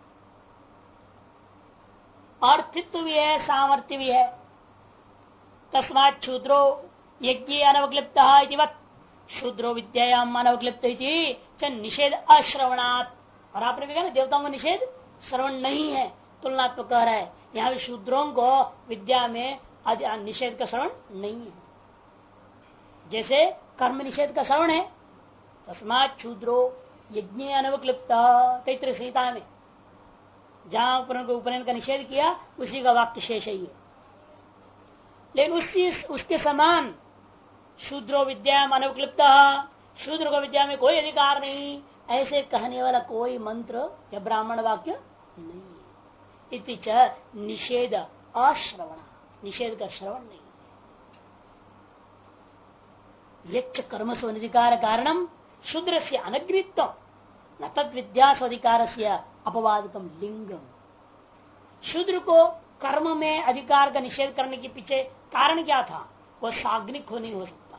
है, अर्थित्व भी है, सामर्थ्य भी है। तस्मात् शूद्रो यज्ञ अनवक्लिप्त शूद्रो विद्यायाम अनवक्लिप्त निषेध अश्रवणात्। और आपने भी कहा ना देवताओं का निषेध श्रवण नहीं है, तुलनात्मक कह रहा है, यहाँ भी शूद्रों को विद्या में निषेध का श्रवण नहीं है। जैसे कर्म निषेध का श्रवण है, तस्मात् शूद्रो यज्ञ अनवक्लिप्त तैत्र संहिता में जहां उपनयन का निषेध किया उसी का वाक्य शेष ही है। लेकिन उसके समान शूद्रो विद्या में अनवक्लिप्त, शूद्र को विद्या में कोई अधिकार नहीं, ऐसे कहने वाला कोई मंत्र या ब्राह्मण वाक्य नहीं। इति च निषेध अश्रवण, निषेध का श्रवण नहीं। यच्च कर्मसु अनधिकार कारणम शूद्र से अनगृत्व न तद विद्यास्वधिकार से अपवादकम लिंगम। शूद्र को कर्म में अधिकार का निषेध करने के पीछे कारण क्या था? वह साग्निक नहीं हो सकता।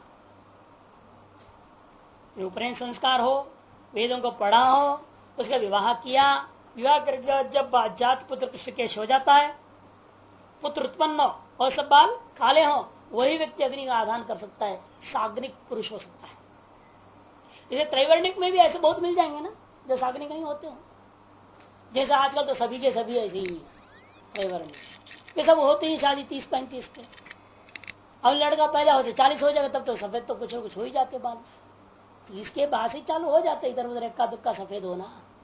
उपनयन संस्कार हो, वेदों को पढ़ा हो, उसका विवाह किया, विवाह करके जब जात पुत्र कृष्णकेश हो जाता है, पुत्र उत्पन्न हो और सब बाल काले हो, वही व्यक्ति अग्नि का आधान कर सकता है, साग्निक पुरुष हो सकता है। इसे त्रैवर्णिक में भी ऐसे बहुत मिल जाएंगे ना जो साग्निक नहीं होते हो। जैसे आजकल तो सभी के सभी ऐसे ही त्रैवर्णिक, ये सब होते ही शादी 30-35 के। अब लड़का पहले होते 40 हो जाएगा तब तो सफेद तो कुछ हो ही जाते बाल, इसके बाद ही चालू हो जाते इधर उधर इक्का दुक्का सफेद होना।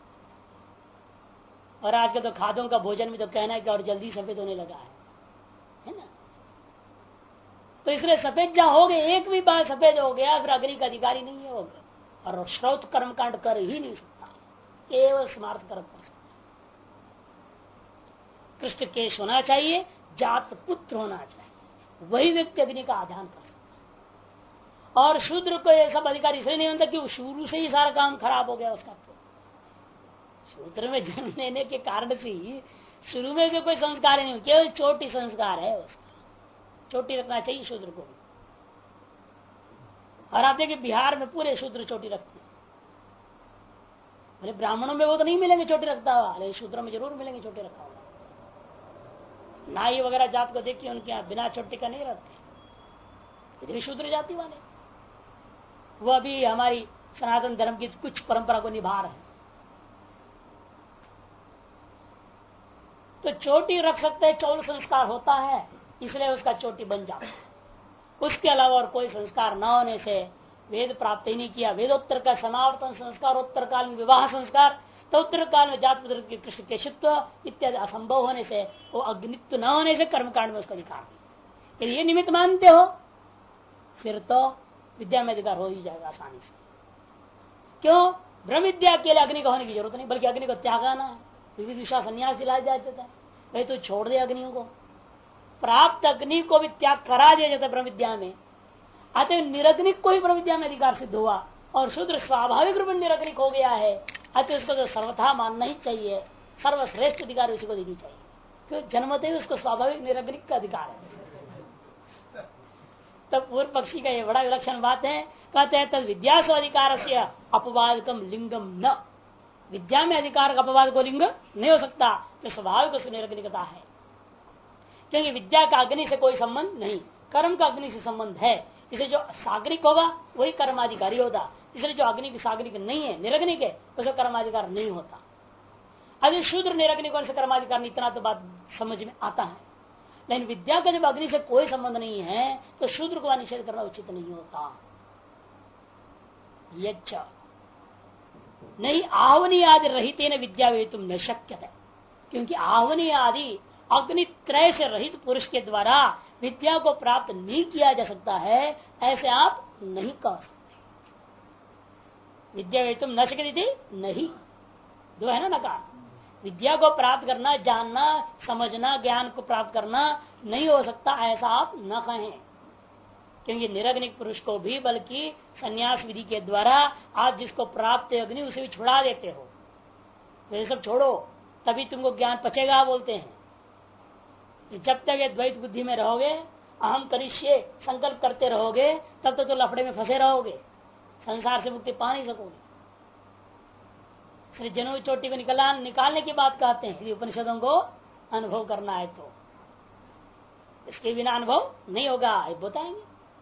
और आजकल तो खादों का भोजन में तो कहना है कि और जल्दी सफेद होने लगा है ना। तो इसलिए सफेद जहां हो गए, एक भी बाल सफेद हो गया फिर अग्नि का अधिकारी नहीं होगा और श्रौत कर्मकांड कर ही नहीं सकता, केवल स्मार्थ कर्म कर सकता। कृष्ण केश होना चाहिए, जात पुत्र होना चाहिए, वही व्यक्ति अग्नि का आधान कर सकता। और शूद्र को यह सब अधिकार इसलिए नहीं होता कि वो शुरू से ही सारा काम खराब हो गया उसका। तो शूद्र में जन्म लेने के कारण से ही शुरू में जो कोई संस्कार नहीं, केवल चोटी संस्कार है उसका, चोटी रखना चाहिए शूद्र को। और आप देखिए बिहार में पूरे शूद्र चोटी रखते हैं। अरे ब्राह्मणों में वो तो नहीं मिलेंगे चोटी रखता हुआ, अरे शूद्रों में जरूर मिलेंगे चोटी रखा हुआ। नाई वगैरह जात को देखिए उनके यहाँ बिना चोटी का नहीं रखते, इतनी शूद्र जाति वाले वह भी हमारी सनातन धर्म की कुछ परंपरा को निभा रहे हैं। तो चोटी रख सकते हैं, चौल संस्कार होता है इसलिए उसका चोटी बन जाता है। उसके अलावा और कोई संस्कार न होने से वेद प्राप्त ही नहीं किया। वेदोत्तर का समावर्तन संस्कार, उत्तर काल में विवाह संस्कार, तो उत्तर काल में जात पुत्र के कृष्ण केशित्व इत्यादि असंभव होने से, वो अग्नित्व न होने से कर्मकांड में उसका अधिकार नहीं। यदि ये निमित्त मानते हो फिर तो विद्या में अधिकार हो ही जाएगा आसानी से। क्यों? ब्रह्म विद्या के लिए अग्नि का होने की जरूरत नहीं, बल्कि अग्नि को त्यागाना है। विविध दिशा संन्यास दिलाया जाता था, भाई तो छोड़ दे अग्नि को। प्राप्त अग्नि को भी त्याग करा दिया जाता ब्रह्म विद्या में। अतः निरग्निक को ही ब्रह्म विद्या में अधिकार सिद्ध हुआ और शूद्र स्वाभाविक रूप में निरग्निक हो गया है। अतः उसको तो सर्वथा मानना ही चाहिए, सर्वश्रेष्ठ अधिकार उसी को देनी चाहिए, क्योंकि जन्मते ही उसको स्वाभाविक निरग्निक का अधिकार है। तब पूर्व पक्षी का ये बड़ा विलक्षण बात है, कहते हैं तद विद्या से अधिकार से अपवादकम लिंगम न, विद्या में अधिकार का अपवाद को लिंग नहीं हो सकता, तो स्वाभाविक उसकी निरग्निकता है। क्योंकि विद्या का अग्नि से कोई संबंध नहीं, कर्म का अग्नि से संबंध है। इसलिए जो साग्निक होगा वही कर्माधिकारी होता, इसलिए जो अग्नि की साग्निक नहीं है, निरग्निक है, उसका कर्माधिकार नहीं होता। अगर शूद्र निरग्निक होने से कर्माधिकार नहीं, इतना तो बात समझ में आता है। लेकिन विद्या का जब अग्नि से कोई संबंध नहीं है तो शूद्र को निषेध करना उचित नहीं होता। यच्च नहीं आवनी आदि रहित विद्या वेतुम न शक्य है, क्योंकि आवनी आदि अग्नित्रय से रहित पुरुष के द्वारा विद्या को प्राप्त नहीं किया जा सकता है, ऐसे आप नहीं कर सकते। विद्या वेतुम न शक्य नहीं, दो है ना नकार। विद्या को प्राप्त करना, जानना, समझना, ज्ञान को प्राप्त करना नहीं हो सकता, ऐसा आप न कहें। क्योंकि निरग्निक पुरुष को भी बल्कि संन्यास विधि के द्वारा आप जिसको प्राप्त है अग्नि उसे भी छुड़ा देते हो। तो ये सब छोड़ो तभी तुमको ज्ञान पचेगा बोलते हैं। जब तक ये द्वैत बुद्धि में रहोगे, अहम करिष्ये संकल्प करते रहोगे, तब तक तो लफड़े में फंसे रहोगे, संसार से मुक्ति पा नहीं सकोगे। फिर जनु चोटी को निकालने की बात कहते हैं, यदि उपनिषदों को अनुभव करना है तो इसके बिना अनुभव नहीं होगा, बताएंगे।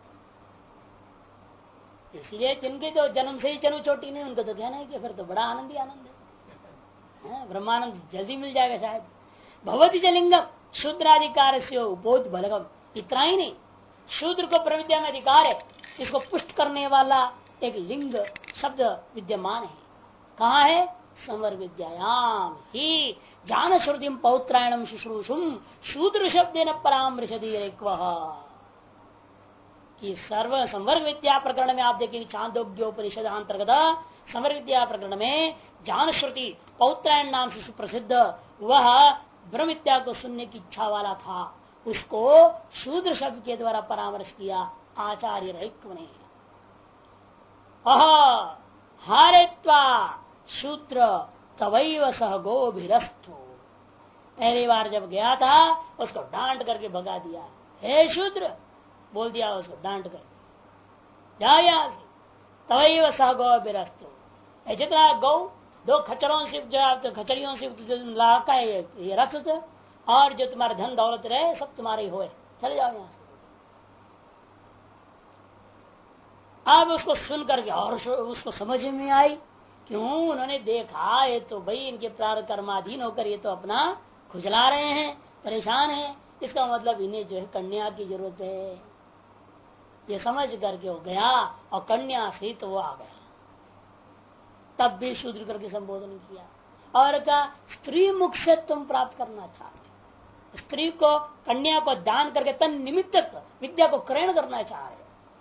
इसलिए जिनके तो जन्म से ही जनु चोटी नहीं, उनको तो कहना है कि फिर तो बड़ा आनंद ही आनंद है, ब्रह्मानंद जल्दी मिल जाएगा शायद। भगवती जलिंगम शूद्राधिकार से उपोध बलगम, इतना ही नहीं, शूद्र को प्रविद्या में अधिकार है, इसको पुष्ट करने वाला एक लिंग शब्द विद्यमान है। कहाँ है? संवर्ग विद्यायाम ही जान श्रुति पौत्रायणम शुश्रूषुम शूद्र शब्द न परामृशदी कि सर्व संवर्ग विद्या प्रकरण में आप देखेंगे छांदोग्योपनिषद अंतर्गत संवर्ग विद्या प्रकरण में जान श्रुति पौत्रायण नाम से सुप्रसिद्ध वह ब्रह्म विद्या को सुनने की इच्छा वाला था, उसको शूद्र शब्द के द्वारा परामर्श किया आचार्य रैक्व ने। हारेत्वा शूद्र तवैव सह गोभिरस्तु। पहली बार जब गया था उसको डांट करके भगा दिया, हे शूद्र बोल दिया उसको डांट करके, जा यहां से। तवैव सह गोभिरस्तु, जितना गौ दो खच्चरों से जो खचड़ियों से लाका है ये रथ थे, और जो तुम्हारे धन दौलत रहे सब तुम्हारे होए, चले जाओ यहां से। अब उसको सुन करके और उसको समझ में आई, क्यों? उन्होंने देखा ये तो भाई इनके प्रारब्ध कर्माधीन होकर ये तो अपना खुजला रहे हैं, परेशान हैं, इसका मतलब इन्हें जो है कन्या की जरूरत है। ये समझ करके वो गया और कन्या सहित तो वो आ गया। तब भी शूद्र करके संबोधन किया और कहा स्त्री मुख से तुम प्राप्त करना चाहते, स्त्री को कन्या को दान करके तन निमित्त विद्या को क्रयण करना चाह रहे,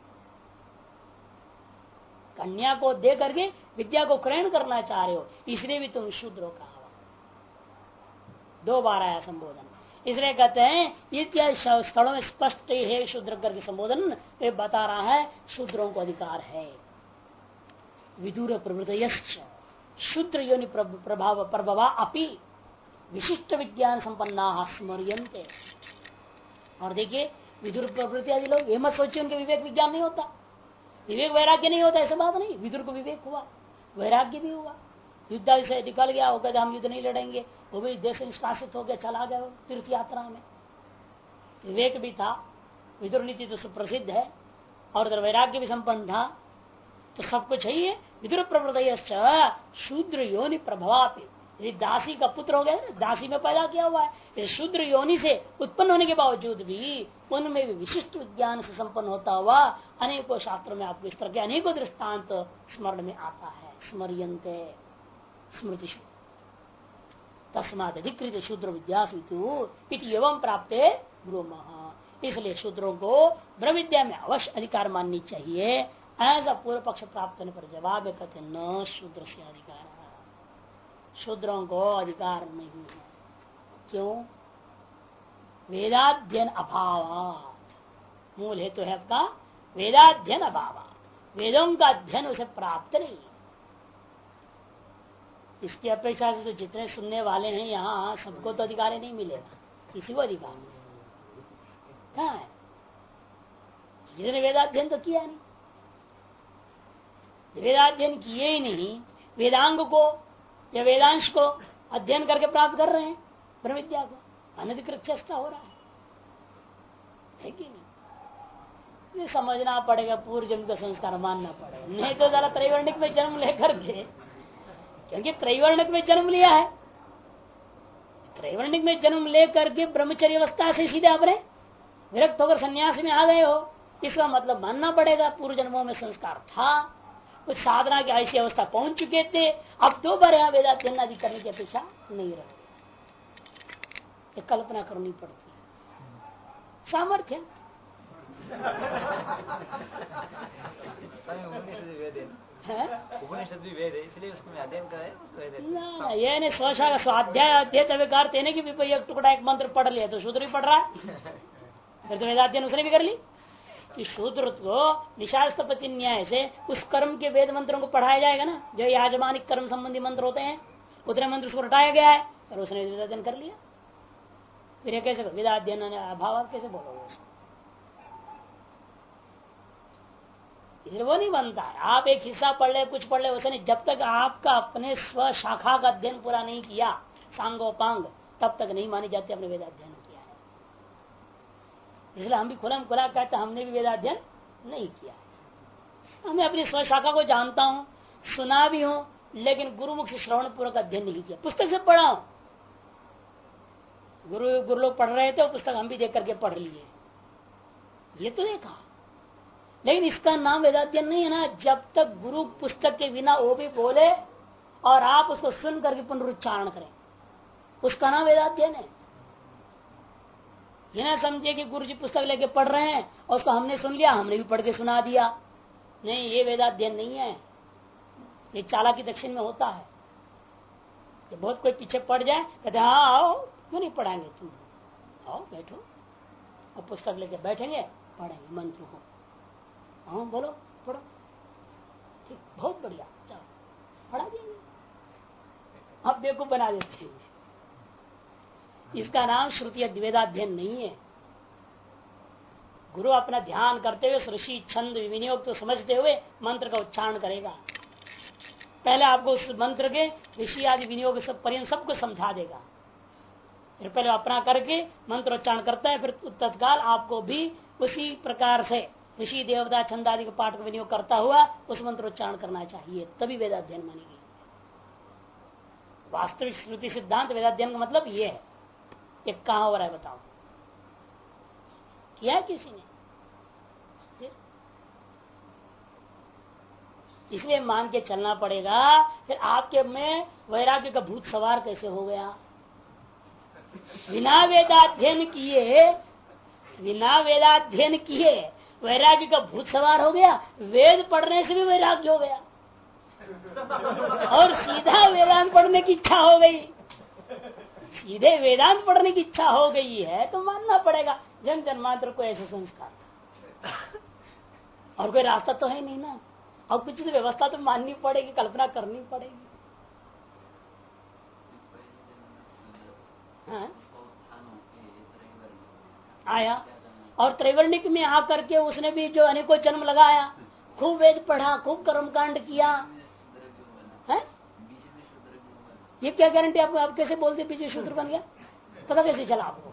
कन्या को दे करके विद्या को क्रयण करना चाह रहे हो, इसलिए भी तुम शूद्रों का आवा। दो बार आया संबोधन, इसलिए कहते हैं इत्यादि स्थलों में स्पष्ट है शूद्र करके संबोधन ये बता रहा है शूद्रों को अधिकार है। विदुर प्रवृत्तयश्च शूद्र योनि प्रभाव प्रभवा अपि विशिष्ट विज्ञान संपन्ना स्मर्यन्ते। और देखिए विदुर प्रवृत्ति आदि लोग ये मत सोचिए उनके विवेक विज्ञान नहीं होता, विवेक वैराग्य नहीं होता, ऐसा बात नहीं। विदुर को विवेक हुआ, वैराग्य भी हुआ, युद्ध से निकल गया, वो कहते हम युद्ध नहीं लड़ेंगे, वो भी देश से निष्कासित हो गया, चला गया तीर्थ यात्रा में, विवेक भी था। विदुर नीति तो सुप्रसिद्ध है और उधर वैराग्य भी संपन्न था, तो सब कुछ है। विदुर प्रवृत्त शूद्र योनि प्रभावापि, यदि दासी का पुत्र हो गया, दासी में पैदा किया हुआ है, शूद्र योनि से उत्पन्न होने के बावजूद भी उनमें भी विशिष्ट विज्ञान से संपन्न होता हुआ अनेकों शास्त्रों में आपको इस तरह के अनेकों दृष्टांत स्मरण में आता है। स्मर्यन्ते स्मृति तस्माद अधिकृत शूद्र विद्यासु एवं प्राप्त ब्रूमः। इसलिए शूद्रों को ब्रह्म विद्या में अवश्य अधिकार माननी चाहिए। ऐसा पूर्व पक्ष प्राप्त होने पर जवाब कहते न शूद्र से अधिकार, शूद्रों को अधिकार नहीं है। क्यों? वेदाध्ययन अभाव, मूल हेतु है आपका वेदाध्ययन अभाव, वेदों का अध्ययन उसे प्राप्त नहीं। इसकी अपेक्षा से तो जितने सुनने वाले हैं यहाँ सबको तो अधिकार नहीं मिलेगा, किसी को अधिकार नहीं। कहाँ है जिसने वेदाध्ययन तो किया नहीं, वेदाध्ययन किए ही नहीं, वेदांग को या वेदांश को अध्ययन करके प्राप्त कर रहे हैं ब्रह्म विद्या को, अनधिकृत चेष्टा हो रहा है कि नहीं? ये समझना पड़ेगा, पूर्व जन्म का संस्कार मानना पड़ेगा, नहीं तो जरा त्रैवर्णिक में जन्म लेकर के, क्योंकि त्रैवर्णिक में जन्म लिया है, त्रैवर्णिक में जन्म लेकर के ब्रह्मचर्य अवस्था से सीधे आपने विरक्त होकर संन्यास में आ गए हो, इसका मतलब मानना पड़ेगा पूर्व जन्मों में संस्कार था, कुछ साधना की ऐसी अवस्था पहुंच चुके थे, अब दो बार यहाँ वेदाध्ययन आदि करने की अपेक्षा नहीं रही। ये कल्पना करनी पड़ती है, सामर्थ्य उपनिषद भी वेद है, इसलिए उसको अध्ययन करे। ये नहीं स्वशा स्वाध्याय अध्ययन देने की भी एक टुकड़ा एक मंत्र पढ़ लिया तो शूद्र भी पढ़ रहा है, फिर तो वेदाध्ययन उसने भी कर ली कि शूद्र को निशास्तपति न्याय से उस कर्म के वेद मंत्रों को पढ़ाया जाएगा ना, जो याजमानिक कर्म संबंधी मंत्र होते हैं, उतने मंत्र उसको रटाया गया है और उसने वेदाध्ययन कर लिया। फिर कैसे वेदाध्ययन अभाव कैसे बोलोगे? वो नहीं बनता है। आप एक हिस्सा पढ़ ले, कुछ पढ़ ले, वैसे नहीं। जब तक आपका अपने स्व शाखा का अध्ययन पूरा नहीं किया, सांगोपांग, तब तक नहीं मानी जाती अपने वेदाध्ययन किया है। इसलिए हम भी खुलम खुला कहते हमने भी वेदाध्ययन नहीं किया। हमें अपनी स्व शाखा को जानता हूँ, सुना भी हूँ, लेकिन गुरुमुख से श्रवण पूर्वक अध्ययन नहीं किया। पुस्तक से पढ़ा हूँ, गुरु लोग पढ़ रहे थे, पुस्तक हम भी देख करके पढ़ लिए, ये तो देखा। लेकिन इसका नाम वेदाध्ययन नहीं है ना, जब तक गुरु पुस्तक के बिना वो भी बोले और आप उसको सुन करके पुनरुच्चारण करें, उसका नाम वेदाध्ययन है। ये ना समझे कि गुरु जी पुस्तक लेके पढ़ रहे हैं और उसको हमने सुन लिया, हमने भी पढ़ के सुना दिया। नहीं, ये वेदाध्ययन नहीं है। ये चालाकी दक्षिण में होता है कि बहुत कोई पीछे पड़ जाए, कहते हाँ आओ, क्यों नहीं पढ़ाएंगे, तुम आओ बैठो, और पुस्तक लेके बैठेंगे, पढ़ेंगे मंत्र को। हाँ बोलो, पढ़ो, ठीक, बहुत बढ़िया, चलो पढ़ा देंगे। अब बेवकूफ बना देते हैं। इसका नाम श्रुति वेदाध्ययन नहीं है। गुरु अपना ध्यान करते हुए ऋषि छंद विनियोग तो समझते हुए मंत्र का उच्चारण करेगा। पहले आपको उस मंत्र के ऋषि आदि विनियोग सब पर्यंत सबको समझा देगा, फिर पहले अपना करके मंत्र उच्चारण करता है, फिर तत्काल आपको भी उसी प्रकार से ऋषि देवता छंद आदि के पाठ का विनियोग करता हुआ उस मंत्र उच्चारण करना चाहिए, तभी वेदाध्ययन मानेगी। वास्तविक श्रुति सिद्धांत वेदाध्ययन का मतलब ये है। ये कहां हो रहा है बताओ, किया किसी ने? इसलिए मान के चलना पड़ेगा। फिर आपके में वैराग्य का भूत सवार कैसे हो गया? बिना वेदाध्ययन किए वैराग्य का भूत सवार हो गया। वेद पढ़ने से भी वैराग्य हो गया और सीधा वेदांत पढ़ने की इच्छा हो गई। सीधे वेदांत पढ़ने की इच्छा हो गई है तो मानना पड़ेगा जन जन्मांतर को ऐसे संस्कार। और कोई रास्ता तो है नहीं ना, और कुछ तो व्यवस्था तो माननी पड़ेगी, कल्पना करनी पड़ेगी। हाँ? आया और त्रैवर्णिक में आकर के उसने भी जो अनेकों जन्म लगाया, खूब वेद पढ़ा, खूब कर्मकांड किया है। ये क्या गारंटी आपको? आप कैसे बोलते बीच में शूद्र बन गया? पता कैसे चला आपको?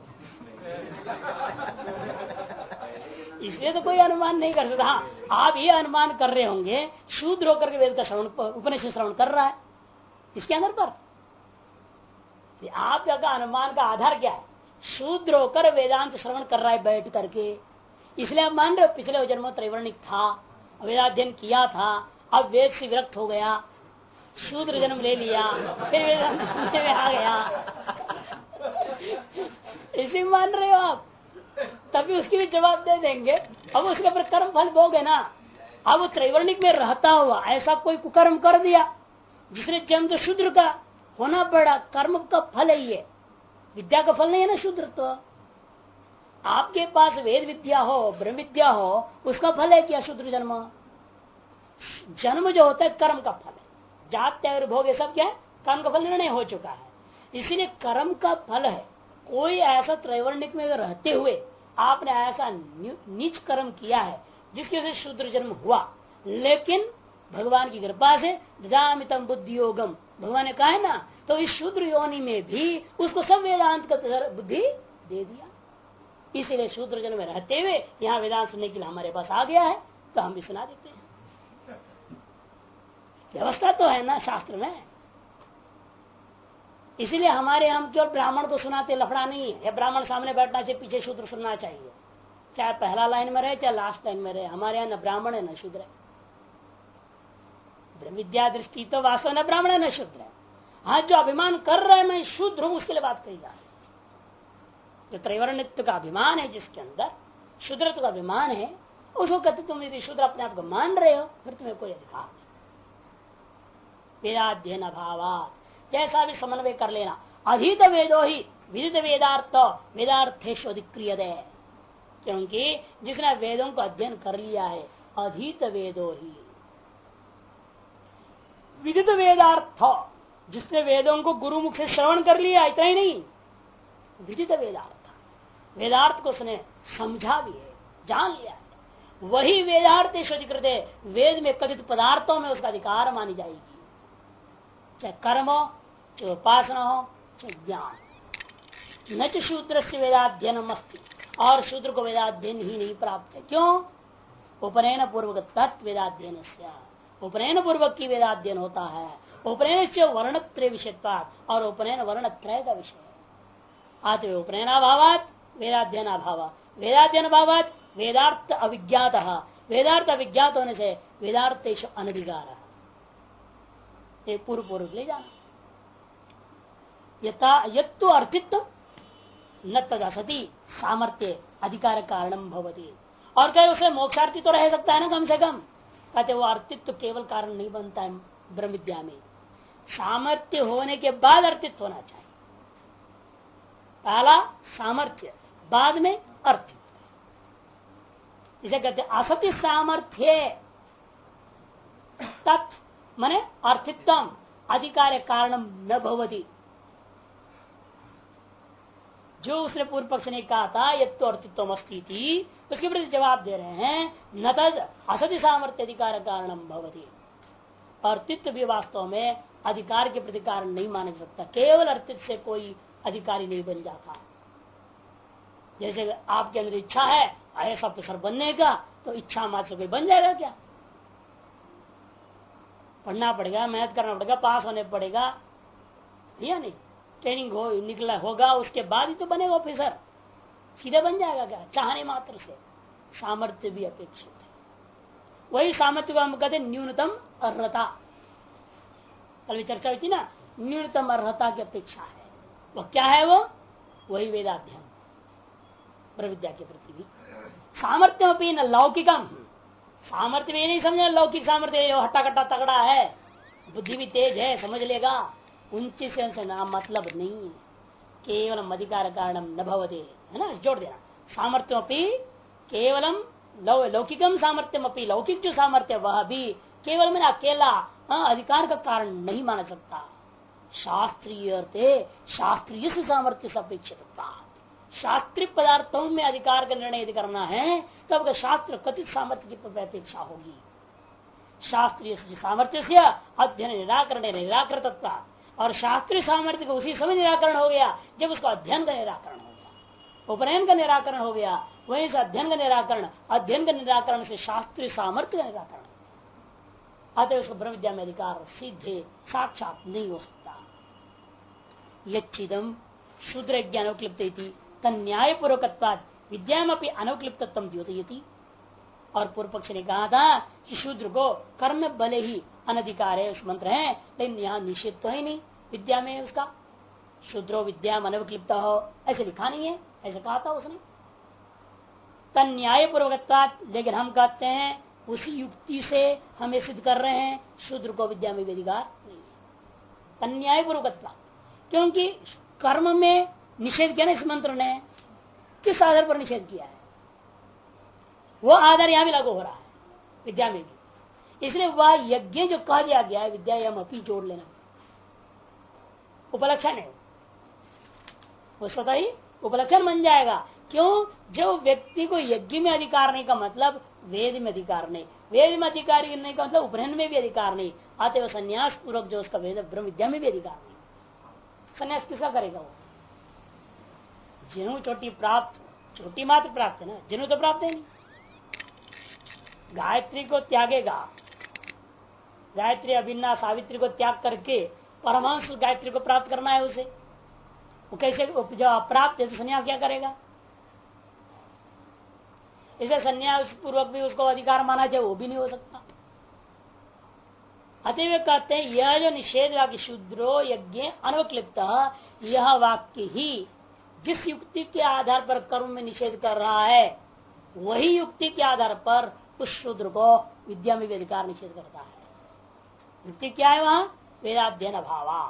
इसलिए तो कोई अनुमान नहीं कर सकता। हाँ, आप ये अनुमान कर रहे होंगे शूद्र होकर के वेद का श्रवण, उपनिषद श्रवण कर रहा है, इसके अंदर पर आपका अनुमान का आधार क्या है? शूद्र होकर वेदांत श्रवण कर रहा है बैठ करके, इसलिए आप मान रहे हो पिछले जन्म त्रैवर्णिक था, वेदाध्ययन किया था, अब वेद से विरक्त हो गया, शूद्र जन्म ले लिया, फिर वेदांत में आ गया, इसी मान रहे हो आप। तभी उसकी भी जवाब दे देंगे। अब उसके ऊपर कर्म फल भोगे ना। अब वो त्रैवर्णिक में रहता हुआ ऐसा कोई कुकर्म कर दिया जिसने जन्म तो शूद्र का होना पड़ा, कर्म का फल है ये, विद्या का फल नहीं है ना शूद्र। तो आपके पास वेद विद्या हो, ब्रह्म विद्या हो, उसका फल है क्या शूद्र जन्म? जन्म जो होता है कर्म का फल है। जात त्याग भोग ये सब क्या है? कर्म का फल निर्णय हो चुका है, इसीलिए कर्म का फल है। कोई ऐसा त्रैवर्णिक में रहते हुए आपने ऐसा नीच कर्म किया है जिसकी वजह से शूद्र जन्म हुआ, लेकिन भगवान की कृपा से ददामितम बुद्धि योगम, भगवान ने कहा है ना, तो इस शूद्र योनि में भी उसको सब वेदांत का बुद्धि दे दिया। इसीलिए शूद्र जन्म में रहते हुए यहाँ वेदांत सुनने के लिए हमारे पास आ गया है, तो हम भी सुना देते हैं। व्यवस्था तो है ना शास्त्र में। इसीलिए हमारे हम केवल ब्राह्मण को सुनाते, लफड़ा नहीं है। ब्राह्मण सामने बैठना चाहिए, पीछे शूद्र सुनना चाहिए, चाहे पहला लाइन में रहे चाहे लास्ट लाइन में रहे। हमारे यहाँ न ब्राह्मण है न शूद्र है। ब्रह्म विद्या दृष्टि तो वास्तव न ब्राह्मण है न शूद्र है। हाँ, जो अभिमान कर रहा है मैं शूद्र हूं, उसके लिए बात कही जा रही है। जो त्रैवर्णित्व का अभिमान है, जिसके अंदर शूद्रत्व का अभिमान है, उसको कहते तुम यदि शूद्र अपने आप को मान रहे हो फिर तुम्हें कोई अधिकार नहीं। वेदाध्ययन अभावात्, जैसा भी समन्वय कर लेना। अधीत वेदो ही विदित वेदार्थ वेदार्थेषु अधिक्रियते, क्योंकि जिसने वेदों को अध्ययन कर लिया है, अधीत वेदो ही विदित वेदार्थ, जिसने वेदों को गुरु मुख से श्रवण कर लिया, इतना ही नहीं, विदित वेदार्थ, वेदार्थ को उसने समझा भी है, जान लिया है, वही वेदार्थेषु अधिकृते, वेद में कथित पदार्थों में उसका अधिकार मानी जाएगी। चाहे कर्म हो, चाहे उपासना हो, चाहे ज्ञान। न च शूद्र से वेदाध्ययनम अस्ति, और शूद्र को वेदाध्ययन ही नहीं प्राप्त है। क्यों? उपनयन पूर्वक तत् वेदाध्ययन, उपनयन पूर्वक की वेदाध्ययन होता है। उपनयन से वर्णत्रय विषयत्वात्, और उपनयन वर्णत्रय का विषय है। आते उपनयनाभावात् वेदाध्ययन अभाव, वेदाध्ययन अभावात् वेदार्थ अविज्ञात, वेदार्थ अविज्ञात होने से वेदार्थ अनधिकार पूर्व पूर्व ले जाना। यथा यत्तु अर्थित्व न तदसति सामर्थ्य अधिकार कारणम भवति। और कहे उसे मोक्षार्थी तो रह सकता है ना कम से कम, कहते वो अर्थित्व केवल कारण नहीं बनता है ब्रह्म विद्या में, सामर्थ्य होने के बाद अर्थित्व होना चाहिए। पहला सामर्थ्य, बाद में अर्थित्व। इसे कहते असति सामर्थ्य तत् माने अर्थित्वम अधिकार कारणम न भवति। जो उसने पूर्व पक्ष ने कहा था यत्तो अर्थित्व अस्ति, उसके प्रति जवाब दे रहे हैं न तद असति सामर्थ्य अधिकार कारणम भवति। अर्थित्व भी वास्तव में अधिकार के प्रति कारण नहीं माना जा सकता, केवल अर्थित्व से कोई अधिकारी नहीं बन जाता। जैसे आपके अंदर इच्छा है ऐसा प्रोफेसर बनने का, तो इच्छा मात्र कोई बन जाएगा क्या? पढ़ना पड़ेगा, मेहनत करना पड़ेगा, पास होने पड़ेगा या नहीं, ट्रेनिंग हो निकला होगा, उसके बाद ही तो बनेगा ऑफिसर। सीधे बन जाएगा क्या? चाहने मात्र से। सामर्थ्य भी अपेक्षित है। वही सामर्थ्य को हम कहते हैं न्यूनतम अर्हता। कल चर्चा हुई थी ना, न्यूनतम अर्हता की अपेक्षा है। वो क्या है? वो वही वेदाध्ययन प्रविद्या के प्रति भी। सामर्थ्य अपनी न लौकिकम, सामर्थ्य में नहीं समझे लौकिक सामर्थ्य हट्टा कट्टा तगड़ा है, बुद्धि भी तेज है, समझ लेगा, उनसे से ना मतलब नहीं है। केवलम अधिकार कारणम न भवते, है ना, जोड़ देना। सामर्थ्यमपि केवलम लौकिकम सामर्थ्यमपि, लौकिक जो सामर्थ्य वह भी केवल में अकेला अधिकार का कारण नहीं माना सकता। शास्त्रीय अर्थे शास्त्रीय से सामर्थ्य से अपेक्षित, शास्त्रीय पदार्थों में अधिकार का निर्णय यदि करना है तब तो शास्त्र कथित सामर्थ्य की अपेक्षा होगी। शास्त्रीय सामर्थ्य से अध्ययन निराकरण निराकृतता, और शास्त्रीय सामर्थ्य को उसी समय निराकरण हो गया जब उसका अध्ययन का निराकरण हो गया, उपनयन का निराकरण हो गया, वहीं से अध्ययन का निराकरण, अध्ययन के निराकरण से शास्त्रीय सामर्थ्य का निराकरण। अतः उसको ब्रह्म विद्या में अधिकार सीधे साक्षात नहीं हो सकता। यच्छिदम शूद्र ज्ञान अनुक्लिप्त न्याय पूर्वक विद्या में अनुक्लिप्तत्व द्योतयति। और पूर्व पक्ष ने कहा था कि शूद्र को कर्म भले ही अनधिकार है, उस मंत्र है, लेकिन यहाँ निषेध तो है नहीं विद्या में उसका। शूद्रो विद्या में अनुक्लिप्त हो ऐसे लिखा नहीं है, ऐसे कहा था उसने। तन न्याय पूर्वक, लेकिन हम कहते हैं उसी युक्ति से हमें सिद्ध कर रहे हैं शूद्र को विद्या में अधिकार नहीं है। तन न्याय पूर्वक, क्योंकि कर्म में निषेध किया ना इस मंत्र ने, किस आधार पर निषेध किया है? वो आधार यहां भी लागू हो रहा है विद्या में भी। इसलिए वह यज्ञ जो कह दिया गया है विद्या या अपी जोड़ लेना उपलक्षण है, वो स्वतः ही उपलक्षण बन जाएगा। क्यों? जो व्यक्ति को यज्ञ में अधिकार नहीं का मतलब वेद में अधिकार नहीं, वेद में अधिकार नहीं का मतलब उपनयन में भी अधिकार नहीं, आते वो संन्यास पूर्वक जो उसका वेद ब्रह्म विद्या में भी अधिकार नहीं। संन्यास किसका करेगा? वो जिन्हों चोटी प्राप्त, चोटी मात्र प्राप्त है ना, जिन्हों तो प्राप्त है नहीं। गायत्री को त्यागेगा, गायत्री अभिन्ना सावित्री को त्याग करके परमांश गायत्री को प्राप्त करना है उसे, वो कैसे? जो अप्राप्त है तो संन्यास क्या करेगा? इसे संन्यास पूर्वक भी उसको अधिकार माना जाए वो भी नहीं हो सकता। अतः कहते हैं यह जो निषेध वाक्य शूद्रो यज्ञ अनुक्लिप्त, यह वाक्य ही जिस युक्ति के आधार पर कर्म में निषेध कर रहा है वही युक्ति के आधार पर उस शूद्र को विद्या में भी अधिकार निषेध करता है। युक्ति क्या है? वहां वेदाध्ययन अभावा,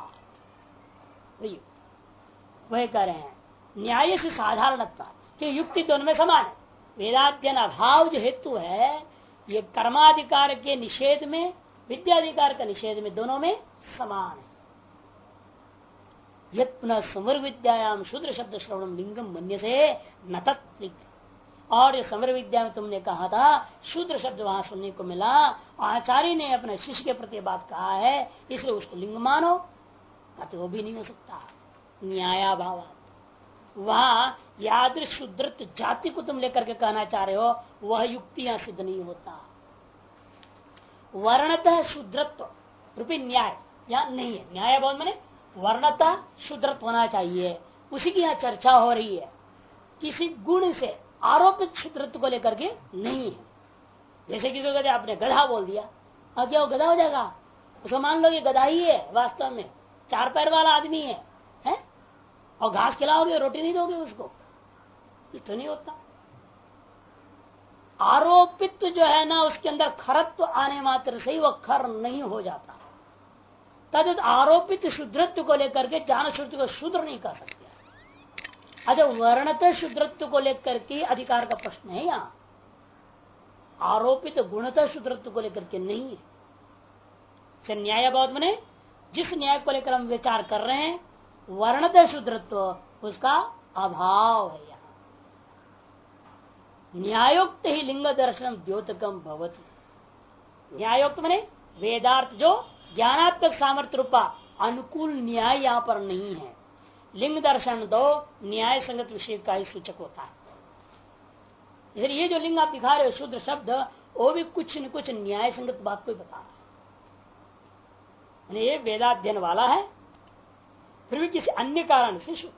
वही कह रहे हैं न्याय से साधारणता कि युक्ति दोनों में समान है। वेदाध्ययन अभाव जो हेतु है ये कर्माधिकार के निषेध में, विद्याधिकार का निषेध में, दोनों में समान है। यत् पुनः समर विद्यायाम शूद्र शब्द श्रवणम लिंगम मन्यते न तत्। और जो समर विद्या में तुमने कहा था शूद्र शब्द वहां सुनने को मिला, आचार्य ने अपने शिष्य के प्रति बात कहा है, इसलिए उसको लिंग मानो, कहते वो भी नहीं हो सकता। न्यायाभाव वहां यादृश शूद्रत्व जाति को तुम लेकर के कहना चाह रहे हो, वह युक्ति यहां सिद्ध नहीं होता। वर्णतः शूद्रत्व रूपी न्याय यहां नहीं है। न्यायभाव मैंने वर्णतः शूद्रत्व होना चाहिए, उसी की यहाँ चर्चा हो रही है। किसी गुण से आरोपित शूद्रत्व को लेकर के नहीं है। जैसे किसी को आपने गधा बोल दिया, और क्या वो गधा हो जाएगा? उसको मान लो ये गधा ही है, वास्तव में 4 पैर वाला आदमी है? और घास खिलाओगे, रोटी नहीं दोगे उसको, ये तो नहीं होता। आरोपित जो है ना, उसके अंदर खरत्व आने मात्र से ही वह खर नहीं हो जाता। तद आरोपित शुद्रत्व को लेकर के ज्ञान श्रुति को शूद्र नहीं कर सकते। अच्छा, वर्णतः शुद्रत्व को लेकर के अधिकार का प्रश्न है यहाँ, आरोपित गुणतः शुद्रत्व को लेकर के नहीं है। न्याय बहुत मने जिस न्याय को लेकर हम विचार कर रहे हैं, वर्णतः शुद्रत्व उसका अभाव है। यहाँ न्यायोक्त ही लिंग दर्शन द्योतकम भवति। न्यायोक्त मने वेदार्थ जो ज्ञानात्मक सामर्थ्य रूपा अनुकूल न्याय यहाँ पर नहीं है। लिंग दर्शन दो न्याय संगत विषय का ही सूचक होता है। इसलिए ये जो लिंग आप दिखा रहे हो शुद्र शब्द, वो भी कुछ न कुछ न्याय संगत बात को ही बता रहा है। ये वेदाध्ययन वाला है, फिर भी किसी अन्य कारण से शुद्ध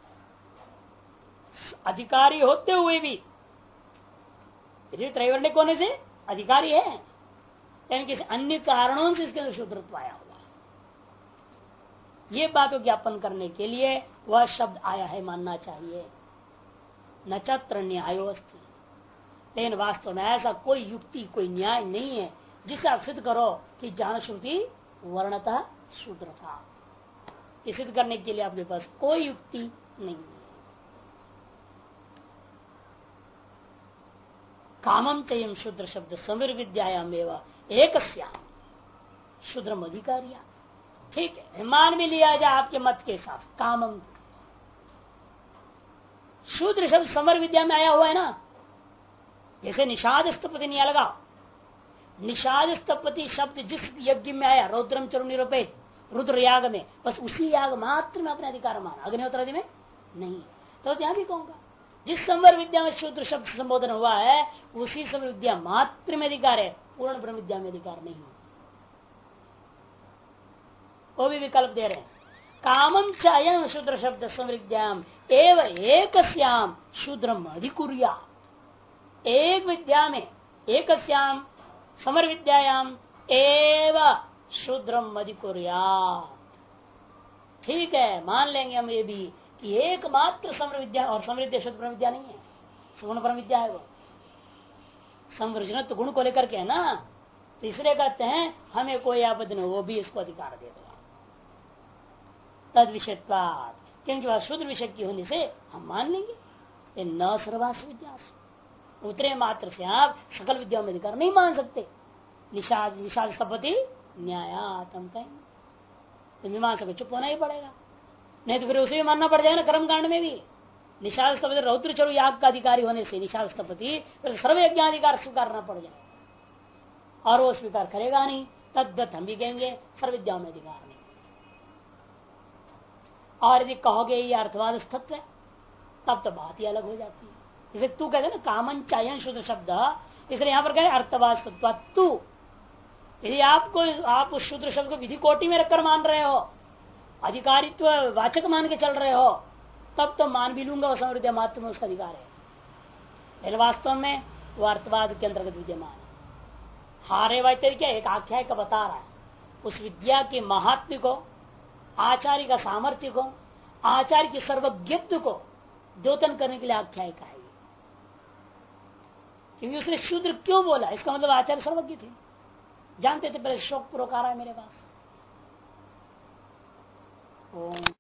अधिकारी होते हुए भी, त्रैवर्णिक होने से अधिकारी है, लेकिन किसी अन्य कारणों से इसके अंदर शुद्धत्व आया हुआ है। ये बात को ज्ञापन करने के लिए वह शब्द आया है, मानना चाहिए। नचत्र न्यायो अस्ति, लेकिन वास्तव में ऐसा कोई युक्ति कोई न्याय नहीं है जिसे आप सिद्ध करो कि ज्ञान श्रुति वर्णतः शूद्र था। ये सिद्ध करने के लिए आपके पास कोई युक्ति नहीं है। कामम चयम शूद्र शब्द समीर विद्यायाम एवं एक शूद्र अधिकारिया। ठीक है, मान भी लिया जाए आपके मत के साथ, कामम शूद्र शब्द समर विद्या में आया हुआ है ना। जैसे निषाद स्थपति नहीं लगा, निषाद स्थपति शब्द जिस यज्ञ में आया, रौद्रम चरु निरूपित रुद्र याग में, बस उसी याग मात्र में अपने अधिकार माना, अग्निहोत्र आदि में नहीं। तो यहां भी कहूंगा जिस संवर विद्या में शूद्र शब्द संबोधन हुआ है, उसी संवर विद्या मात्र में अधिकार है, पूर्ण ब्रह्म विद्या में अधिकार नहीं। वो भी विकल्प दे रहे हैं। कामम चायम शूद्र शब्द संविद्याम एव एक शूद्रम अधिकुर्या। एक विद्या में एक समर विद्यायाम एव शूद्रम अधिकुर्या। ठीक है, मान लेंगे हम ये भी कि एकमात्र समर विद्या, और समर विद्या शुद्ध ब्रह्म विद्या नहीं है, सुगुण ब्रह्म विद्या है। वो संवृजन तो गुण को लेकर के है ना, तो इसलिए कहते हैं हमें कोई आपत्ति नहीं, वो भी इसको अधिकार दे देगा तद विषयत्वाद, क्योंकि वह शुद्ध विषय की होने से हम मान लेंगे। ये न सर्वास विद्या, उतरे मात्र से आप सकल विद्याओं में अधिकार नहीं मान सकते। निषाद निषाद स्थपति न्यायातम कहेंगे तो मीमांसा को चुप होना ही पड़ेगा, नहीं तो फिर उसे भी मानना पड़ जाएगा ना। कर्म कांड में भी निषाद स्थपति रौद्र चरु याग का अधिकारी होने से निषाद स्थपति फिर सर्व यज्ञाधिकार स्वीकारना पड़ जाए, और वो स्वीकार करेगा नहीं, तद्दत हम भी कहेंगे सर्व विद्याओं में अधिकार नहीं। और यदि कहोगे ये अर्थवाद तत्व है, तब तो बात ही अलग हो जाती है। जैसे तू कहते ना कामन चायन शुद्ध शब्द, इसलिए यहां पर कहे अर्थवाद तत्व तू। यदि आप उस शुद्ध शब्द को विधि कोटि में रखकर मान रहे हो, अधिकारित्व वाचक मान के चल रहे हो, तब तो मान भी लूंगा, समर विद्या मात्र में उसका अधिकार है, लेकिन वास्तव में वो अर्थवाद के अंतर्गत विद्यमान है। हारे वाइत्य क्या एक आख्याय का बता रहा है, उस विद्या के महात्म्य को, आचार्य का सामर्थ्य को, आचार्य की सर्वज्ञत्व को द्योतन करने के लिए आख्याय का है। क्योंकि उसने शूद्र क्यों बोला, इसका मतलब आचार्य सर्वज्ञ थे, जानते थे, पहले शोक पूर्वक आ रहा है मेरे पास। ओम